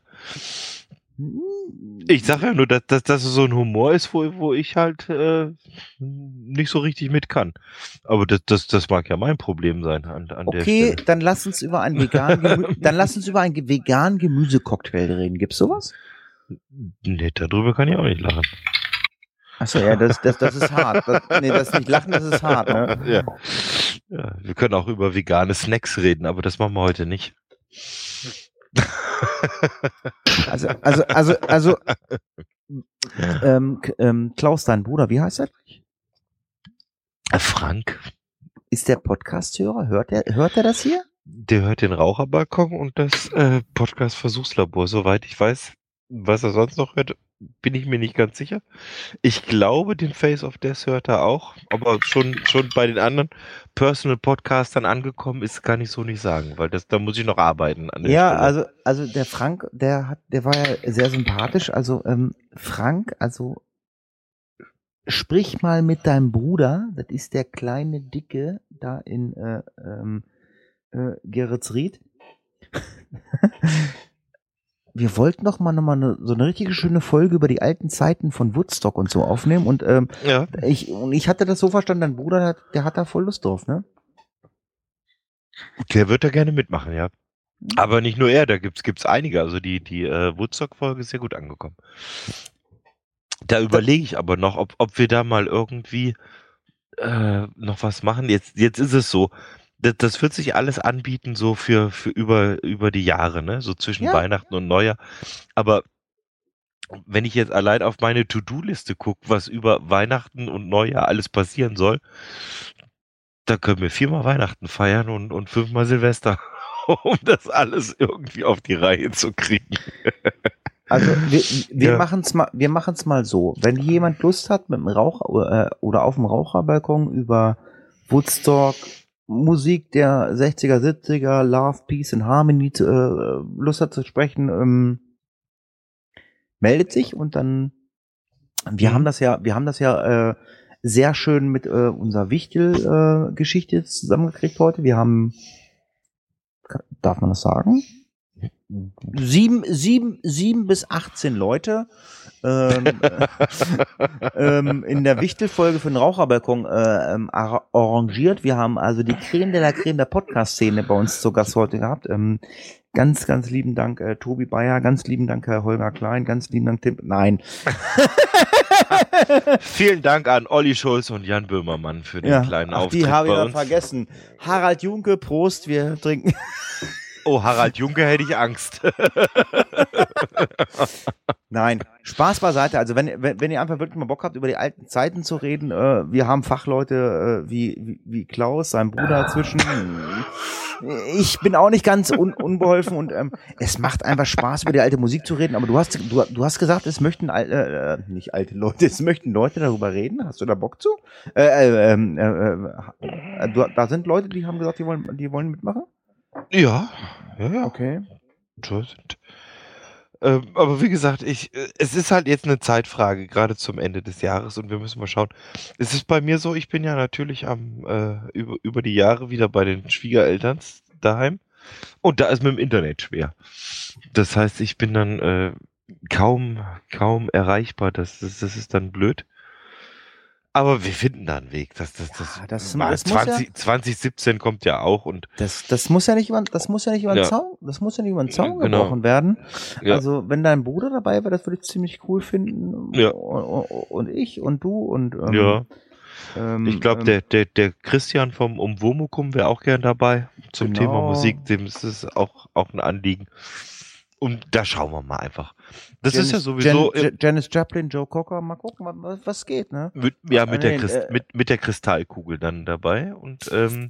Ich sage ja nur, dass, dass das so ein Humor ist, wo, wo ich halt äh, nicht so richtig mit kann. Aber das, das, das mag ja mein Problem sein an, an der Okay, Stelle. dann lass uns über einen veganen Gemü dann lass uns über einen ge- veganen Gemüsecocktail reden. Gibt's sowas? Nee, darüber kann ich auch nicht lachen. Achso, ja, das, das, das ist hart. Das, nee, das nicht lachen, das ist hart, ne? Ja. Ja, wir können auch über vegane Snacks reden, aber das machen wir heute nicht. Also, also, also, also, ähm, K- ähm, Klaus, dein Bruder, wie heißt er? Äh, Frank, Ist der Podcast-Hörer? Hört er, hört er das hier? der hört den Raucherbalkon und das äh, Podcast-Versuchslabor. Soweit ich weiß, was er sonst noch hört, bin ich mir nicht ganz sicher. Ich glaube, den Face of Death hört er auch, aber schon, schon bei den anderen Personal-Podcastern angekommen ist, kann ich so nicht sagen, weil das, da muss ich noch arbeiten an der Ja, Stelle. also, also der Frank, der hat, der war ja sehr sympathisch. Also, ähm, Frank, also sprich mal mit deinem Bruder, das ist der kleine Dicke da in äh, ähm, äh, Geretsried. Wir wollten doch mal nochmal eine, so eine richtige schöne Folge über die alten Zeiten von Woodstock und so aufnehmen und ähm, Ja. ich, und ich hatte das so verstanden, dein Bruder, der, der hat da voll Lust drauf, ne? Der wird da gerne mitmachen, ja. Aber nicht nur er, da gibt's gibt's einige. Also die die äh, Woodstock-Folge ist sehr gut angekommen. Da überlege ich aber noch, ob ob wir da mal irgendwie äh, noch was machen. Jetzt jetzt ist es so, das, das wird sich alles anbieten so für für über über die Jahre, ne? So zwischen Ja. Weihnachten und Neujahr. Aber wenn ich jetzt allein auf meine To-Do-Liste gucke, was über Weihnachten und Neujahr alles passieren soll, da können wir viermal Weihnachten feiern und, und fünfmal Silvester, um das alles irgendwie auf die Reihe zu kriegen. Also wir, wir Ja. machen's mal, wir machen's mal so. Wenn jemand Lust hat, mit dem Raucher äh, oder auf dem Raucherbalkon über Woodstock, Musik der sechziger, siebziger, Love, Peace and Harmony zu, äh, Lust hat zu sprechen, ähm, meldet sich und dann wir Mhm. haben das ja, wir haben das ja äh, sehr schön mit äh, unserer Wichtel-Geschichte äh, zusammengekriegt heute. Wir haben, darf man das sagen? Sieben, sieben, sieben bis achtzehn Leute ähm, äh, ähm, in der Wichtel-Folge für den Raucherbalkon äh, ähm, ar- arrangiert. Wir haben also die Creme de la Creme der Podcast-Szene bei uns zu Gast heute gehabt. Ähm, ganz, ganz lieben Dank, äh, Tobi Bayer, ganz lieben Dank, Herr Holger Klein, ganz lieben Dank, Tim. Nein. Vielen Dank an Olli Schulz und Jan Böhmermann für den kleinen ach, Auftritt die habe ich bei noch uns. vergessen. Harald Junke, Prost, wir trinken. Oh, Harald Junke hätte ich Angst. Nein, Spaß beiseite. Also wenn, wenn, wenn ihr einfach wirklich mal Bock habt, über die alten Zeiten zu reden, äh, wir haben Fachleute äh, wie, wie, wie Klaus, sein Bruder dazwischen. Ich bin auch nicht ganz un, unbeholfen und ähm, es macht einfach Spaß, über die alte Musik zu reden. Aber du hast, du, du hast gesagt, es möchten al- äh, nicht alte Leute, es möchten Leute darüber reden. Hast du da Bock zu? Äh, äh, ähm, äh, äh, du, da sind Leute, die haben gesagt, die wollen, die wollen mitmachen. Ja, ja, ja. Okay. So sind. Ähm, aber wie gesagt, ich, äh, es ist halt jetzt eine Zeitfrage, gerade zum Ende des Jahres und wir müssen mal schauen. Es ist bei mir so, ich bin ja natürlich am äh, über, über die Jahre wieder bei den Schwiegereltern daheim und da ist mit dem Internet schwer. Das heißt, ich bin dann äh, kaum kaum erreichbar. Das, das, das ist dann blöd. Aber wir finden da einen Weg. Das, das, das, Ja, das- mal das muss ja- zwanzig, zwanzig siebzehn kommt ja auch und Das, das muss ja nicht über, das muss ja nicht über den Ja. Zaun, das muss ja nicht über den Zaun Genau. gebrochen werden. ja. Also, wenn dein Bruder dabei wäre, das würde ich ziemlich cool finden. Ja. Und, und ich und du und, ähm, Ja. ähm, Ich glaube, ähm, der, der, der Christian vom Umwomukum wäre auch gern dabei zum Genau. Thema Musik. Dem ist es auch, auch ein Anliegen. Und da schauen wir mal einfach. Das Janis, ist ja sowieso Jan, im, Janis Joplin, Joe Cocker, mal gucken, was, was geht, ne? mit, ja, mit, der Nein, Christ, äh, mit, mit der Kristallkugel dann dabei. Und ähm,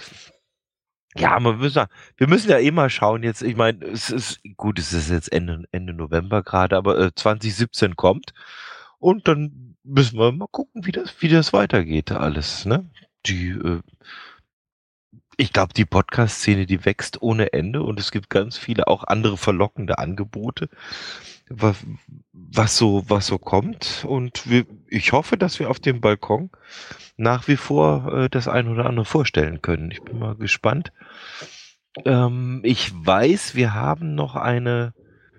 ja, wir müssen, wir müssen ja eh mal schauen. Jetzt, ich meine, es ist gut, es ist jetzt Ende, Ende November gerade, aber äh, zwanzig siebzehn kommt. Und dann müssen wir mal gucken, wie das, wie das weitergeht, alles, ne? Die, äh, ich glaube, die Podcast-Szene, die wächst ohne Ende und es gibt ganz viele auch andere verlockende Angebote, was, was so, was so kommt. Und wir, ich hoffe, dass wir auf dem Balkon nach wie vor äh, das ein oder andere vorstellen können. Ich bin mal gespannt. Ähm, ich weiß, wir haben noch eine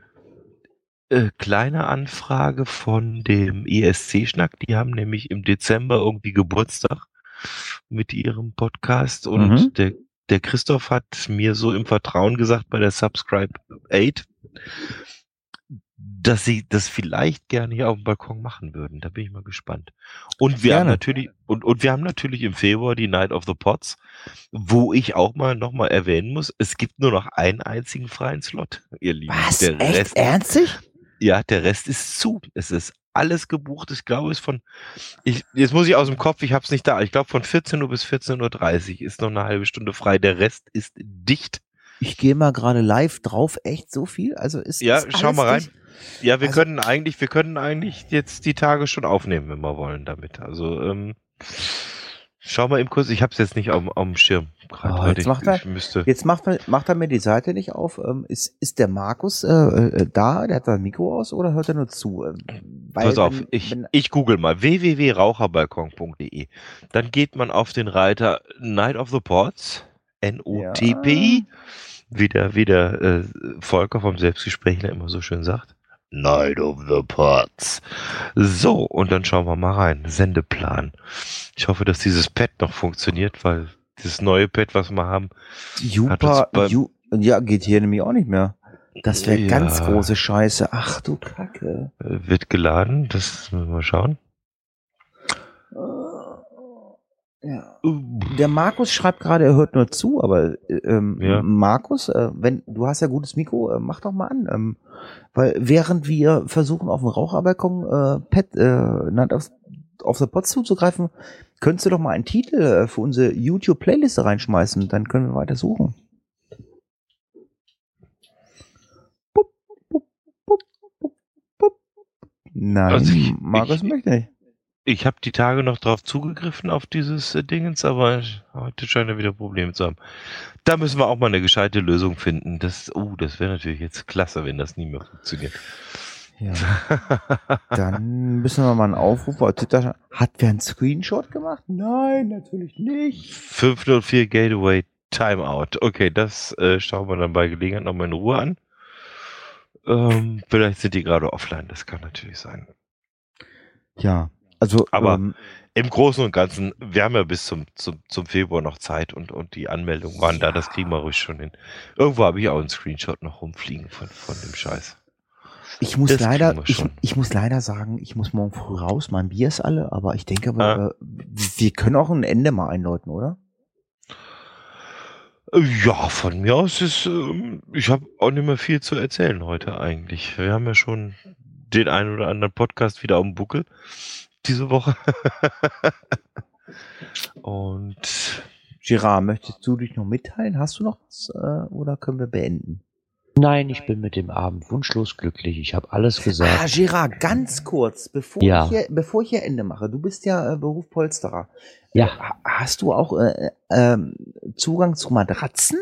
äh, kleine Anfrage von dem E S C-Schnack. Die haben nämlich im Dezember irgendwie Geburtstag mit ihrem Podcast und Mhm. der, der Christoph hat mir so im Vertrauen gesagt bei der Subscribe acht, dass sie das vielleicht gerne hier auf dem Balkon machen würden. Da bin ich mal gespannt. Und wir haben Gerne. natürlich, und, und wir haben natürlich im Februar die Night of the Pots, wo ich auch mal nochmal erwähnen muss, es gibt nur noch einen einzigen freien Slot, ihr Lieben. Was? Der Echt? Rest, Ernstlich? ja, der Rest ist zu. Es ist alles gebucht. Ich glaube, es ist von, ich, jetzt muss ich aus dem Kopf, ich habe es nicht da. Ich glaube, von vierzehn Uhr bis vierzehn Uhr dreißig ist noch eine halbe Stunde frei. Der Rest ist dicht. Ich gehe mal gerade live drauf. Echt so viel? Also ist Ja, ist schau alles mal rein. dicht? Ja, wir Also- können eigentlich, wir können eigentlich jetzt die Tage schon aufnehmen, wenn wir wollen damit. Also, ähm, schau mal eben kurz, ich habe es jetzt nicht auf, auf dem Schirm. Grad Oh, heute. jetzt macht ich, er- ich müsste. Jetzt macht er, macht er mir die Seite nicht auf. Ähm, ist, ist der Markus äh, äh, da? Der hat sein Mikro aus oder hört er nur zu? Ähm, weil Pass auf, wenn- ich, wenn- ich google mal w w w punkt raucherbalkon punkt d e. Dann geht man auf den Reiter Night of the Pots, N O T P I. wie der, wie der äh, Volker vom Selbstgesprächler immer so schön sagt. Night of the Pots. So, und dann schauen wir mal rein. Sendeplan. Ich hoffe, dass dieses Pad noch funktioniert, weil dieses neue Pad, was wir haben, hat uns Super, beim- Ju- ja, geht hier nämlich auch nicht mehr. Das wäre Ja. ganz große Scheiße. Ach du Kacke. äh, wird geladen. Das müssen wir mal schauen. Ja. Der Markus schreibt gerade, er hört nur zu, aber ähm, Ja. Markus, äh, wenn du hast ja gutes Mikro, äh, mach doch mal an, ähm, weil während wir versuchen auf dem Raucherbalkon äh, Pet äh, Night auf, auf the Pots zuzugreifen, könntest du doch mal einen Titel äh, für unsere YouTube-Playliste reinschmeißen, dann können wir weiter suchen. Bup, bup, bup, bup, bup. Nein, Also ich- Markus ich- möchte nicht. Ich habe die Tage noch drauf zugegriffen auf dieses äh, Dingens, aber heute scheint er wieder Probleme zu haben. Da müssen wir auch mal eine gescheite Lösung finden. Das, oh, das wäre natürlich jetzt klasse, wenn das nie mehr funktioniert. Ja. Dann müssen wir mal einen Aufruf bei Twitter. Hat wer einen Screenshot gemacht? Nein, natürlich nicht. fünf null vier Gateway Timeout. Okay, das äh, schauen wir dann bei Gelegenheit nochmal in Ruhe an. Ähm, vielleicht sind die gerade offline, das kann natürlich sein. Ja, also Aber- ähm, Im Großen und Ganzen, wir haben ja bis zum, zum, zum Februar noch Zeit und, und die Anmeldungen waren da, das kriegen wir ruhig schon hin. Irgendwo habe ich auch einen Screenshot noch rumfliegen von, von dem Scheiß. ich muss das leider, kriegen wir ich, schon. ich muss leider sagen, ich muss morgen früh raus. Mein Bier ist alle, aber ich denke, wir, Ah. äh, wir können auch ein Ende mal einläuten, oder? Äh, Ja, von mir aus ist, ähm, ich habe auch nicht mehr viel zu erzählen heute eigentlich. Wir haben ja schon den einen oder anderen Podcast wieder auf dem Buckel diese Woche. Und Girard, möchtest du dich noch mitteilen? Hast du noch was äh, oder können wir beenden? Nein, ich bin mit dem Abend wunschlos glücklich. Ich habe alles gesagt. Ah, Girard, ganz kurz, bevor, Ja. ich, hier, bevor ich hier Ende mache, du bist ja äh, Beruf Polsterer. Ja. Ha- Hast du auch äh, ähm, Zugang zu Matratzen?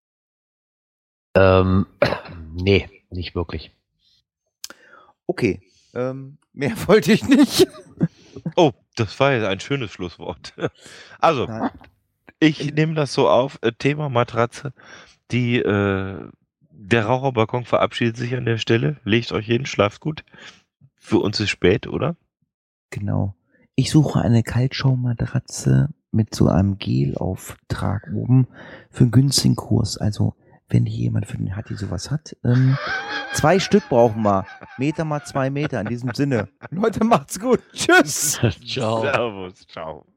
Ähm, nee, nicht wirklich. Okay, ähm, mehr wollte ich nicht. oh, das war jetzt ein schönes Schlusswort. Also, Nein. ich nehme das so auf, äh, Thema Matratze. Die, äh, der Raucherbalkon verabschiedet sich an der Stelle. Legt euch hin, schlaft gut. Für uns ist spät, oder? Genau. Ich suche eine Kaltschaummatratze mit so einem Gelauftrag oben für einen günstigen Kurs. Also, wenn hier jemand für den Hatti sowas hat, ähm, zwei Stück brauchen wir. Meter mal zwei Meter in diesem Sinne. Leute, macht's gut. Tschüss. Ciao. Servus, ciao.